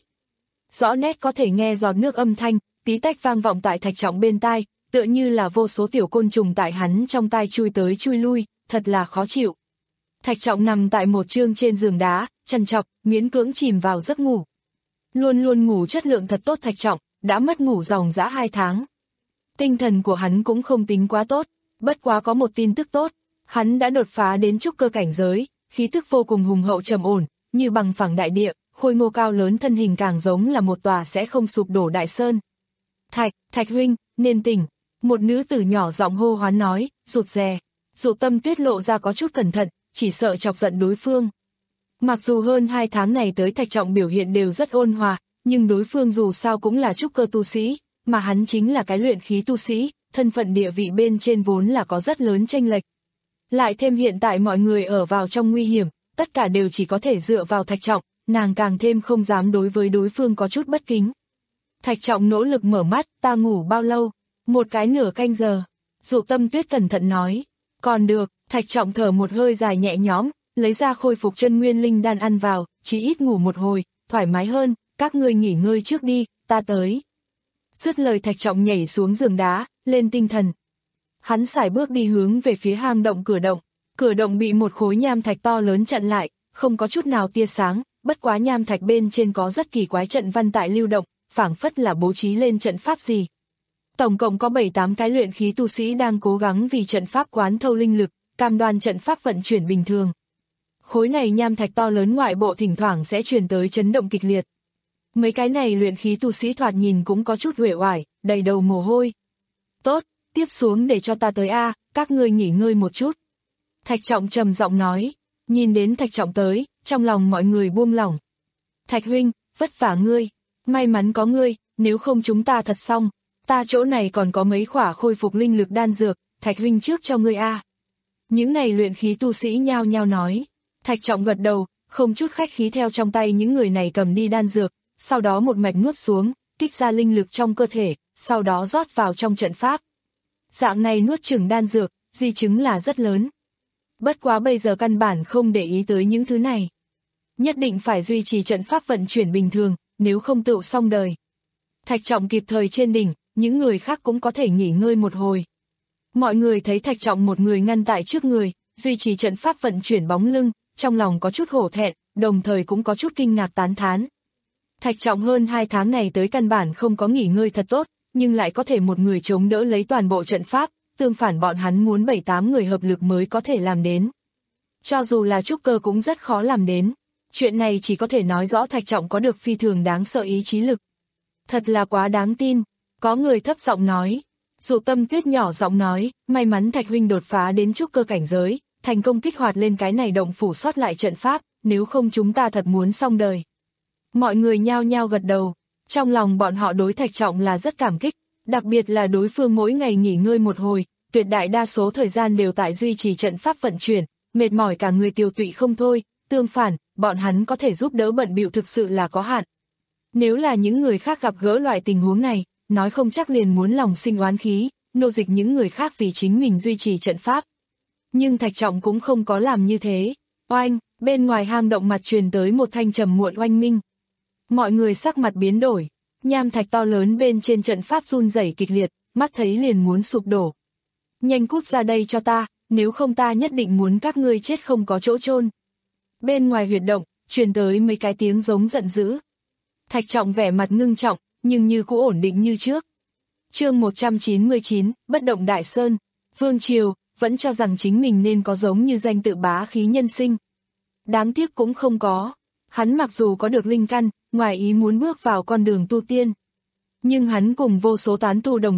Rõ nét có thể nghe giọt nước âm thanh, tí tách vang vọng tại Thạch Trọng bên tai, tựa như là vô số tiểu côn trùng tại hắn trong tai chui tới chui lui, thật là khó chịu. Thạch Trọng nằm tại một chương trên giường đá, chằn chọc, miễn cưỡng chìm vào giấc ngủ. Luôn luôn ngủ chất lượng thật tốt Thạch Trọng, đã mất ngủ dòng dã hai tháng. Tinh thần của hắn cũng không tính quá tốt, bất quá có một tin tức tốt, hắn đã đột phá đến trúc cơ cảnh giới, khí tức vô cùng hùng hậu trầm ổn, như bằng phẳng đại địa, khôi ngô cao lớn thân hình càng giống là một tòa sẽ không sụp đổ đại sơn. Thạch, Thạch huynh, nên tỉnh, một nữ tử nhỏ giọng hô hoán nói, rụt rè. Dụ Tâm Tuyết lộ ra có chút cẩn thận, chỉ sợ chọc giận đối phương. Mặc dù hơn hai tháng này tới Thạch Trọng biểu hiện đều rất ôn hòa, nhưng đối phương dù sao cũng là trúc cơ tu sĩ, mà hắn chính là cái luyện khí tu sĩ, thân phận địa vị bên trên vốn là có rất lớn chênh lệch. Lại thêm hiện tại mọi người ở vào trong nguy hiểm, tất cả đều chỉ có thể dựa vào Thạch Trọng, nàng càng thêm không dám đối với đối phương có chút bất kính. Thạch Trọng nỗ lực mở mắt, ta ngủ bao lâu? Một cái nửa canh giờ. Dụ Tâm Tuyết cẩn thận nói. Còn được, Thạch Trọng thở một hơi dài nhẹ nhõm, lấy ra khôi phục chân nguyên linh đan ăn vào, chỉ ít ngủ một hồi, thoải mái hơn, các ngươi nghỉ ngơi trước đi, ta tới. Dứt lời Thạch Trọng nhảy xuống giường đá, lên tinh thần. Hắn sải bước đi hướng về phía hang động cửa động, cửa động bị một khối nham thạch to lớn chặn lại, không có chút nào tia sáng, bất quá nham thạch bên trên có rất kỳ quái trận văn tại lưu động, phảng phất là bố trí lên trận pháp gì. Tổng cộng có bảy tám cái luyện khí tu sĩ đang cố gắng vì trận pháp quán thâu linh lực, cam đoan trận pháp vận chuyển bình thường. Khối này nham thạch to lớn ngoại bộ thỉnh thoảng sẽ truyền tới chấn động kịch liệt. Mấy cái này luyện khí tu sĩ thoạt nhìn cũng có chút uể oải, đầy đầu mồ hôi. Tốt, tiếp xuống để cho ta tới a, các ngươi nghỉ ngơi một chút. Thạch Trọng trầm giọng nói, nhìn đến Thạch Trọng tới, trong lòng mọi người buông lỏng. Thạch huynh, vất vả ngươi, may mắn có ngươi, nếu không chúng ta thật xong. Ta chỗ này còn có mấy khỏa khôi phục linh lực đan dược, Thạch huynh trước cho ngươi a. Những này luyện khí tu sĩ nhao nhao nói. Thạch Trọng gật đầu, không chút khách khí theo trong tay những người này cầm đi đan dược, sau đó một mạch nuốt xuống, kích ra linh lực trong cơ thể, sau đó rót vào trong trận pháp. Dạng này nuốt chửng đan dược, di chứng là rất lớn. Bất quá bây giờ căn bản không để ý tới những thứ này. Nhất định phải duy trì trận pháp vận chuyển bình thường, nếu không tựu xong đời. Thạch Trọng kịp thời trên đỉnh, những người khác cũng có thể nghỉ ngơi một hồi. Mọi người thấy Thạch Trọng một người ngăn tại trước người, duy trì trận pháp vận chuyển bóng lưng, trong lòng có chút hổ thẹn, đồng thời cũng có chút kinh ngạc tán thán. Thạch Trọng hơn hai tháng này tới căn bản không có nghỉ ngơi thật tốt, nhưng lại có thể một người chống đỡ lấy toàn bộ trận pháp, tương phản bọn hắn muốn bảy tám người hợp lực mới có thể làm đến. Cho dù là trúc cơ cũng rất khó làm đến. Chuyện này chỉ có thể nói rõ Thạch Trọng có được phi thường đáng sợ ý chí lực. Thật là quá đáng tin, có người thấp giọng nói. Dụ Tâm Tuyết nhỏ giọng nói, may mắn Thạch huynh đột phá đến trúc cơ cảnh giới, thành công kích hoạt lên cái này động phủ sót lại trận pháp, nếu không chúng ta thật muốn xong đời. Mọi người nhao nhao gật đầu, trong lòng bọn họ đối Thạch Trọng là rất cảm kích, đặc biệt là đối phương mỗi ngày nghỉ ngơi một hồi, tuyệt đại đa số thời gian đều tại duy trì trận pháp vận chuyển, mệt mỏi cả người tiêu tụy không thôi, tương phản, bọn hắn có thể giúp đỡ bận bịu thực sự là có hạn. Nếu là những người khác gặp gỡ loại tình huống này, nói không chắc liền muốn lòng sinh oán khí, nô dịch những người khác vì chính mình duy trì trận pháp. Nhưng Thạch Trọng cũng không có làm như thế. Oanh, bên ngoài hang động mặt truyền tới một thanh trầm muộn oanh minh. Mọi người sắc mặt biến đổi, nham thạch to lớn bên trên trận pháp run rẩy kịch liệt, mắt thấy liền muốn sụp đổ. Nhanh cút ra đây cho ta, nếu không ta nhất định muốn các ngươi chết không có chỗ chôn. Bên ngoài huyệt động, truyền tới mấy cái tiếng giống giận dữ. Thạch Trọng vẻ mặt ngưng trọng, nhưng như cũ ổn định như trước. Chương một trăm chín mươi chín, bất động đại sơn. Vương Triều vẫn cho rằng chính mình nên có giống như danh tự bá khí nhân sinh. Đáng tiếc cũng không có. Hắn mặc dù có được linh căn, ngoài ý muốn bước vào con đường tu tiên. Nhưng hắn cùng vô số tán tu đồng dạng,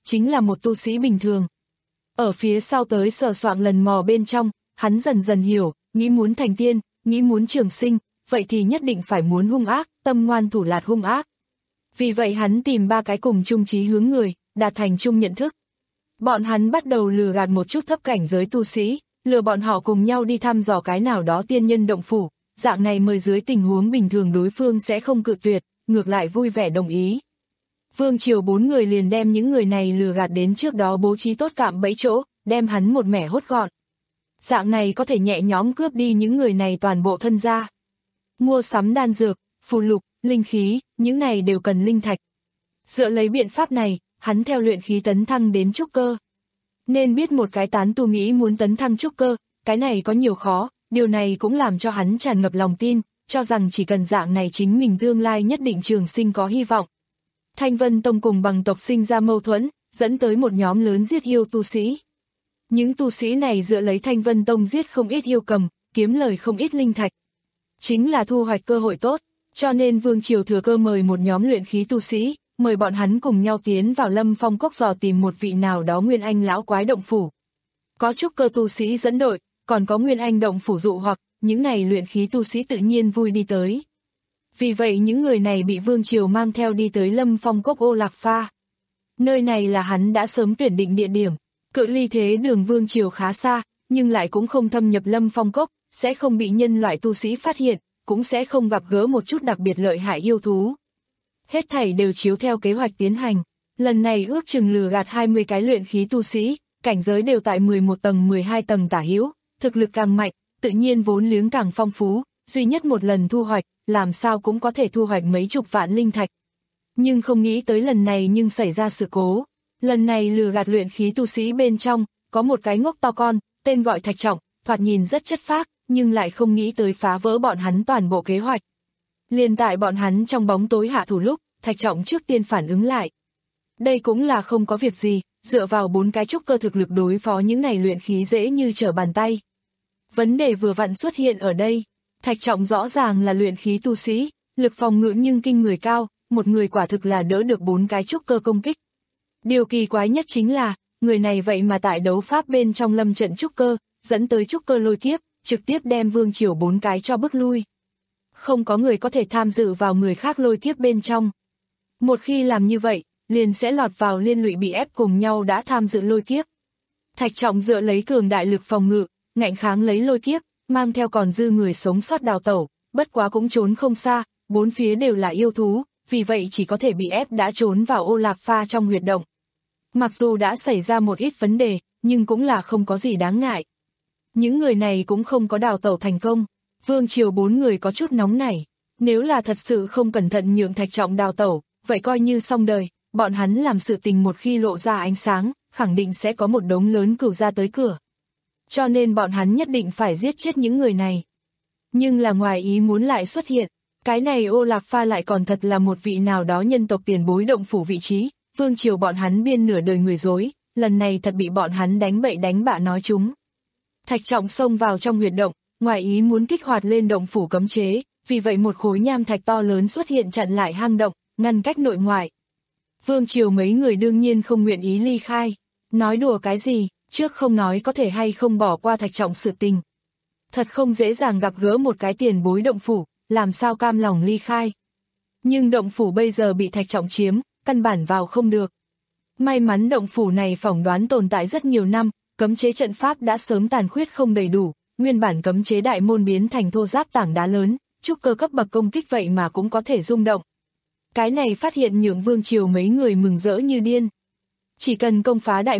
chính là một tu sĩ bình thường. Ở phía sau tới sờ soạng lần mò bên trong, hắn dần dần hiểu, nghĩ muốn thành tiên, nghĩ muốn trường sinh, vậy thì nhất định phải muốn hung ác, tâm ngoan thủ lạt hung ác. Vì vậy hắn tìm ba cái cùng chung chí hướng người, đạt thành chung nhận thức. Bọn hắn bắt đầu lừa gạt một chút thấp cảnh giới tu sĩ, lừa bọn họ cùng nhau đi thăm dò cái nào đó tiên nhân động phủ, dạng này mời dưới tình huống bình thường đối phương sẽ không cự tuyệt, ngược lại vui vẻ đồng ý. Vương Triều bốn người liền đem những người này lừa gạt đến trước đó bố trí tốt cạm bẫy chỗ, đem hắn một mẻ hốt gọn. Dạng này có thể nhẹ nhõm cướp đi những người này toàn bộ thân gia. Mua sắm đan dược, phù lục, linh khí, những này đều cần linh thạch. Dựa lấy biện pháp này, hắn theo luyện khí tấn thăng đến trúc cơ. Nên biết một cái tán tu nghĩ muốn tấn thăng trúc cơ, cái này có nhiều khó, điều này cũng làm cho hắn tràn ngập lòng tin, cho rằng chỉ cần dạng này chính mình tương lai nhất định trường sinh có hy vọng. Thanh Vân Tông cùng bằng tộc sinh ra mâu thuẫn, dẫn tới một nhóm lớn giết yêu tu sĩ. Những tu sĩ này dựa lấy Thanh Vân Tông giết không ít yêu cầm, kiếm lời không ít linh thạch. Chính là thu hoạch cơ hội tốt, cho nên Vương Triều thừa cơ mời một nhóm luyện khí tu sĩ, mời bọn hắn cùng nhau tiến vào Lâm Phong Cốc dò tìm một vị nào đó Nguyên Anh lão quái động phủ. Có trúc cơ tu sĩ dẫn đội, còn có Nguyên Anh động phủ dụ hoặc, những này luyện khí tu sĩ tự nhiên vui đi tới. Vì vậy những người này bị Vương Triều mang theo đi tới Lâm Phong Cốc Ô Lạc Pha. Nơi này là hắn đã sớm tuyển định địa điểm, cự ly thế đường Vương Triều khá xa, nhưng lại cũng không thâm nhập Lâm Phong Cốc, sẽ không bị nhân loại tu sĩ phát hiện, cũng sẽ không gặp gỡ một chút đặc biệt lợi hại yêu thú. Hết thảy đều chiếu theo kế hoạch tiến hành, lần này ước chừng lừa gạt hai mươi cái luyện khí tu sĩ, cảnh giới đều tại mười một tầng mười hai tầng tả hữu, thực lực càng mạnh, tự nhiên vốn liếng càng phong phú, duy nhất một lần thu hoạch, làm sao cũng có thể thu hoạch mấy chục vạn linh thạch. Nhưng không nghĩ tới lần này nhưng xảy ra sự cố, lần này lừa gạt luyện khí tu sĩ bên trong, có một cái ngốc to con, tên gọi Thạch Trọng, thoạt nhìn rất chất phác, nhưng lại không nghĩ tới phá vỡ bọn hắn toàn bộ kế hoạch. Liền tại bọn hắn trong bóng tối hạ thủ lúc, Thạch Trọng trước tiên phản ứng lại. Đây cũng là không có việc gì, dựa vào bốn cái trúc cơ thực lực đối phó những này luyện khí dễ như trở bàn tay. Vấn đề vừa vặn xuất hiện ở đây, Thạch Trọng rõ ràng là luyện khí tu sĩ, lực phòng ngự nhưng kinh người cao, một người quả thực là đỡ được bốn cái trúc cơ công kích. Điều kỳ quái nhất chính là, người này vậy mà tại đấu pháp bên trong lâm trận trúc cơ, dẫn tới trúc cơ lôi kiếp, trực tiếp đem Vương Triều bốn cái cho bức lui. Không có người có thể tham dự vào người khác lôi kiếp bên trong. Một khi làm như vậy, liền sẽ lọt vào liên lụy bị ép cùng nhau đã tham dự lôi kiếp. Thạch Trọng dựa lấy cường đại lực phòng ngự, ngạnh kháng lấy lôi kiếp, mang theo còn dư người sống sót đào tẩu, bất quá cũng trốn không xa, bốn phía đều là yêu thú, vì vậy chỉ có thể bị ép đã trốn vào Ô Lạp Pha trong huyệt động. Mặc dù đã xảy ra một ít vấn đề, nhưng cũng là không có gì đáng ngại. Những người này cũng không có đào tẩu thành công, Vương Triều bốn người có chút nóng nảy, nếu là thật sự không cẩn thận nhượng Thạch Trọng đào tẩu, vậy coi như xong đời, bọn hắn làm sự tình một khi lộ ra ánh sáng, khẳng định sẽ có một đống lớn cửu ra tới cửa. Cho nên bọn hắn nhất định phải giết chết những người này. Nhưng là ngoài ý muốn lại xuất hiện, cái này Ô Lạc Pha lại còn thật là một vị nào đó nhân tộc tiền bối động phủ vị trí, Vương Triều bọn hắn biên nửa đời người dối, lần này thật bị bọn hắn đánh bậy đánh bạ nói chúng. Thạch Trọng xông vào trong huyệt động, ngoài ý muốn kích hoạt lên động phủ cấm chế, vì vậy một khối nham thạch to lớn xuất hiện chặn lại hang động, ngăn cách nội ngoại. Vương Triều mấy người đương nhiên không nguyện ý ly khai, nói đùa cái gì, trước không nói có thể hay không bỏ qua Thạch Trọng sự tình. Thật không dễ dàng gặp gỡ một cái tiền bối động phủ, làm sao cam lòng ly khai. Nhưng động phủ bây giờ bị Thạch Trọng chiếm, căn bản vào không được. May mắn động phủ này phỏng đoán tồn tại rất nhiều năm, cấm chế trận pháp đã sớm tàn khuyết không đầy đủ, nguyên bản cấm chế đại môn biến thành thô ráp tảng đá lớn, trúc cơ cấp bậc công kích vậy mà cũng có thể rung động. Cái này phát hiện nhượng Vương Triều mấy người mừng rỡ như điên. Chỉ cần công phá đại.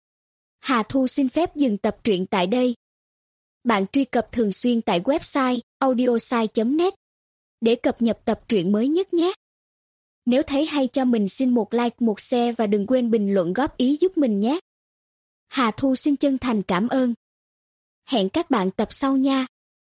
Hà Thu xin phép dừng tập truyện tại đây. Bạn truy cập thường xuyên tại website audiosai chấm net để cập nhật tập truyện mới nhất nhé. Nếu thấy hay cho mình xin một like, một share và đừng quên bình luận góp ý giúp mình nhé. Hà Thu xin chân thành cảm ơn. Hẹn các bạn tập sau nha.